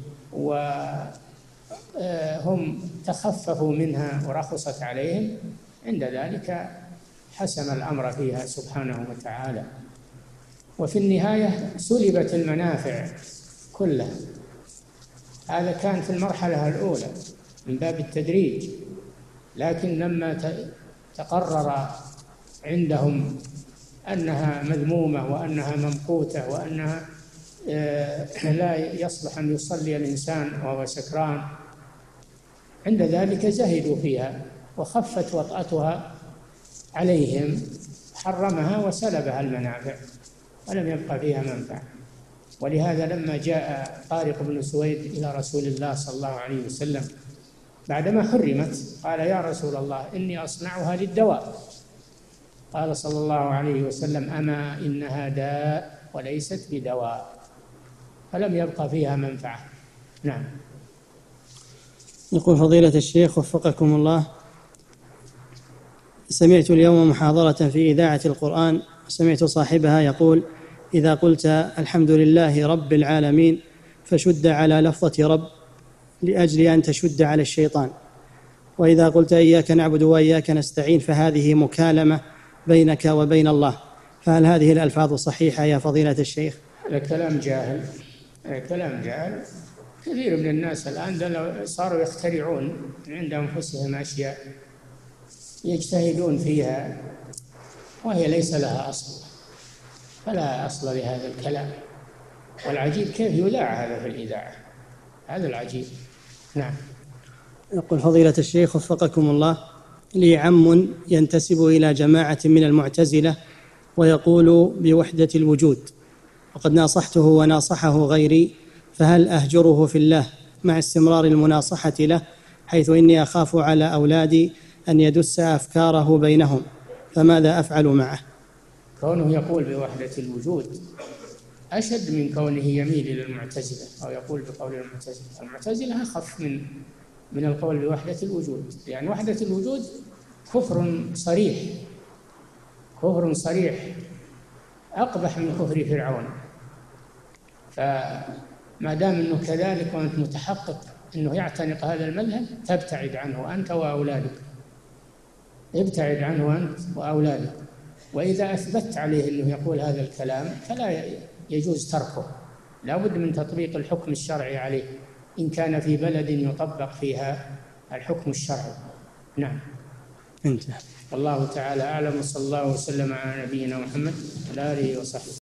وهم تخففوا منها ورخصت عليهم، عند ذلك حسم الأمر فيها سبحانه وتعالى. وفي النهاية سلبت المنافع كلها. هذا كان في المرحلة الأولى من باب التدريج، لكن لما تقرر عندهم أنها مذمومة وأنها ممقوتة وأنها لا يصلح أن يصلي الإنسان وهو سكران، عند ذلك زهدوا فيها وخفت وطأتها عليهم، حرمها وسلبها المنافع ولم يبقى فيها منفعة. ولهذا لما جاء طارق بن سويد إلى رسول الله صلى الله عليه وسلم بعدما حرمت قال يا رسول الله إني أصنعها للدواء، قال صلى الله عليه وسلم أما إنها داء وليست بدواء، فلم يبقى فيها منفعة. نعم. يقول فضيلة الشيخ وفقكم الله: سمعت اليوم محاضرة في إذاعة القرآن وسمعت صاحبها يقول إذا قلت الحمد لله رب العالمين فشد على لفظة رب لأجل أن تشد على الشيطان، وإذا قلت إياك نعبد وإياك نستعين فهذه مكالمة بينك وبين الله، فهل هذه الألفاظ صحيحة يا فضيلة الشيخ؟ هذا كلام جاهل، هذا كلام جاهل. كثير من الناس الآن صاروا يخترعون عند أنفسهم أشياء يجتهدون فيها وهي ليس لها أصل، فلا أصل لهذا الكلام. والعجيب كيف يذاع هذا في الإذاعة، هذا العجيب. نعم. يقول فضيلة الشيخ وفقكم الله، لي عم ينتسب إلى جماعة من المعتزلة ويقول بوحدة الوجود، وقد ناصحته وناصحه غيري، فهل أهجره في الله مع استمرار المناصحة له، حيث إني أخاف على أولادي أن يدس أفكاره بينهم، فماذا أفعل معه؟ كونه يقول بوحدة الوجود أشد من كونه يميل إلى المعتزلة أو يقول بقول المعتزلة. المعتزلة أخف من من القول بوحدة الوجود، لأن يعني وحدة الوجود كفر صريح، كفر صريح أقبح من كفر فرعون. فما دام أنه كذلك وأنت متحقق أنه يعتنق هذا المذهب تبتعد عنه أنت وأولادك، ابتعد عنه أنت وأولادك. وإذا أثبت عليه أنه يقول هذا الكلام فلا يجوز تركه، لا بد من تطبيق الحكم الشرعي عليه إن كان في بلد يطبق فيها الحكم الشرعي. نعم. انتهى. والله تعالى أعلم، وصلى الله وسلم على نبينا محمد وعلى آله وصحبه.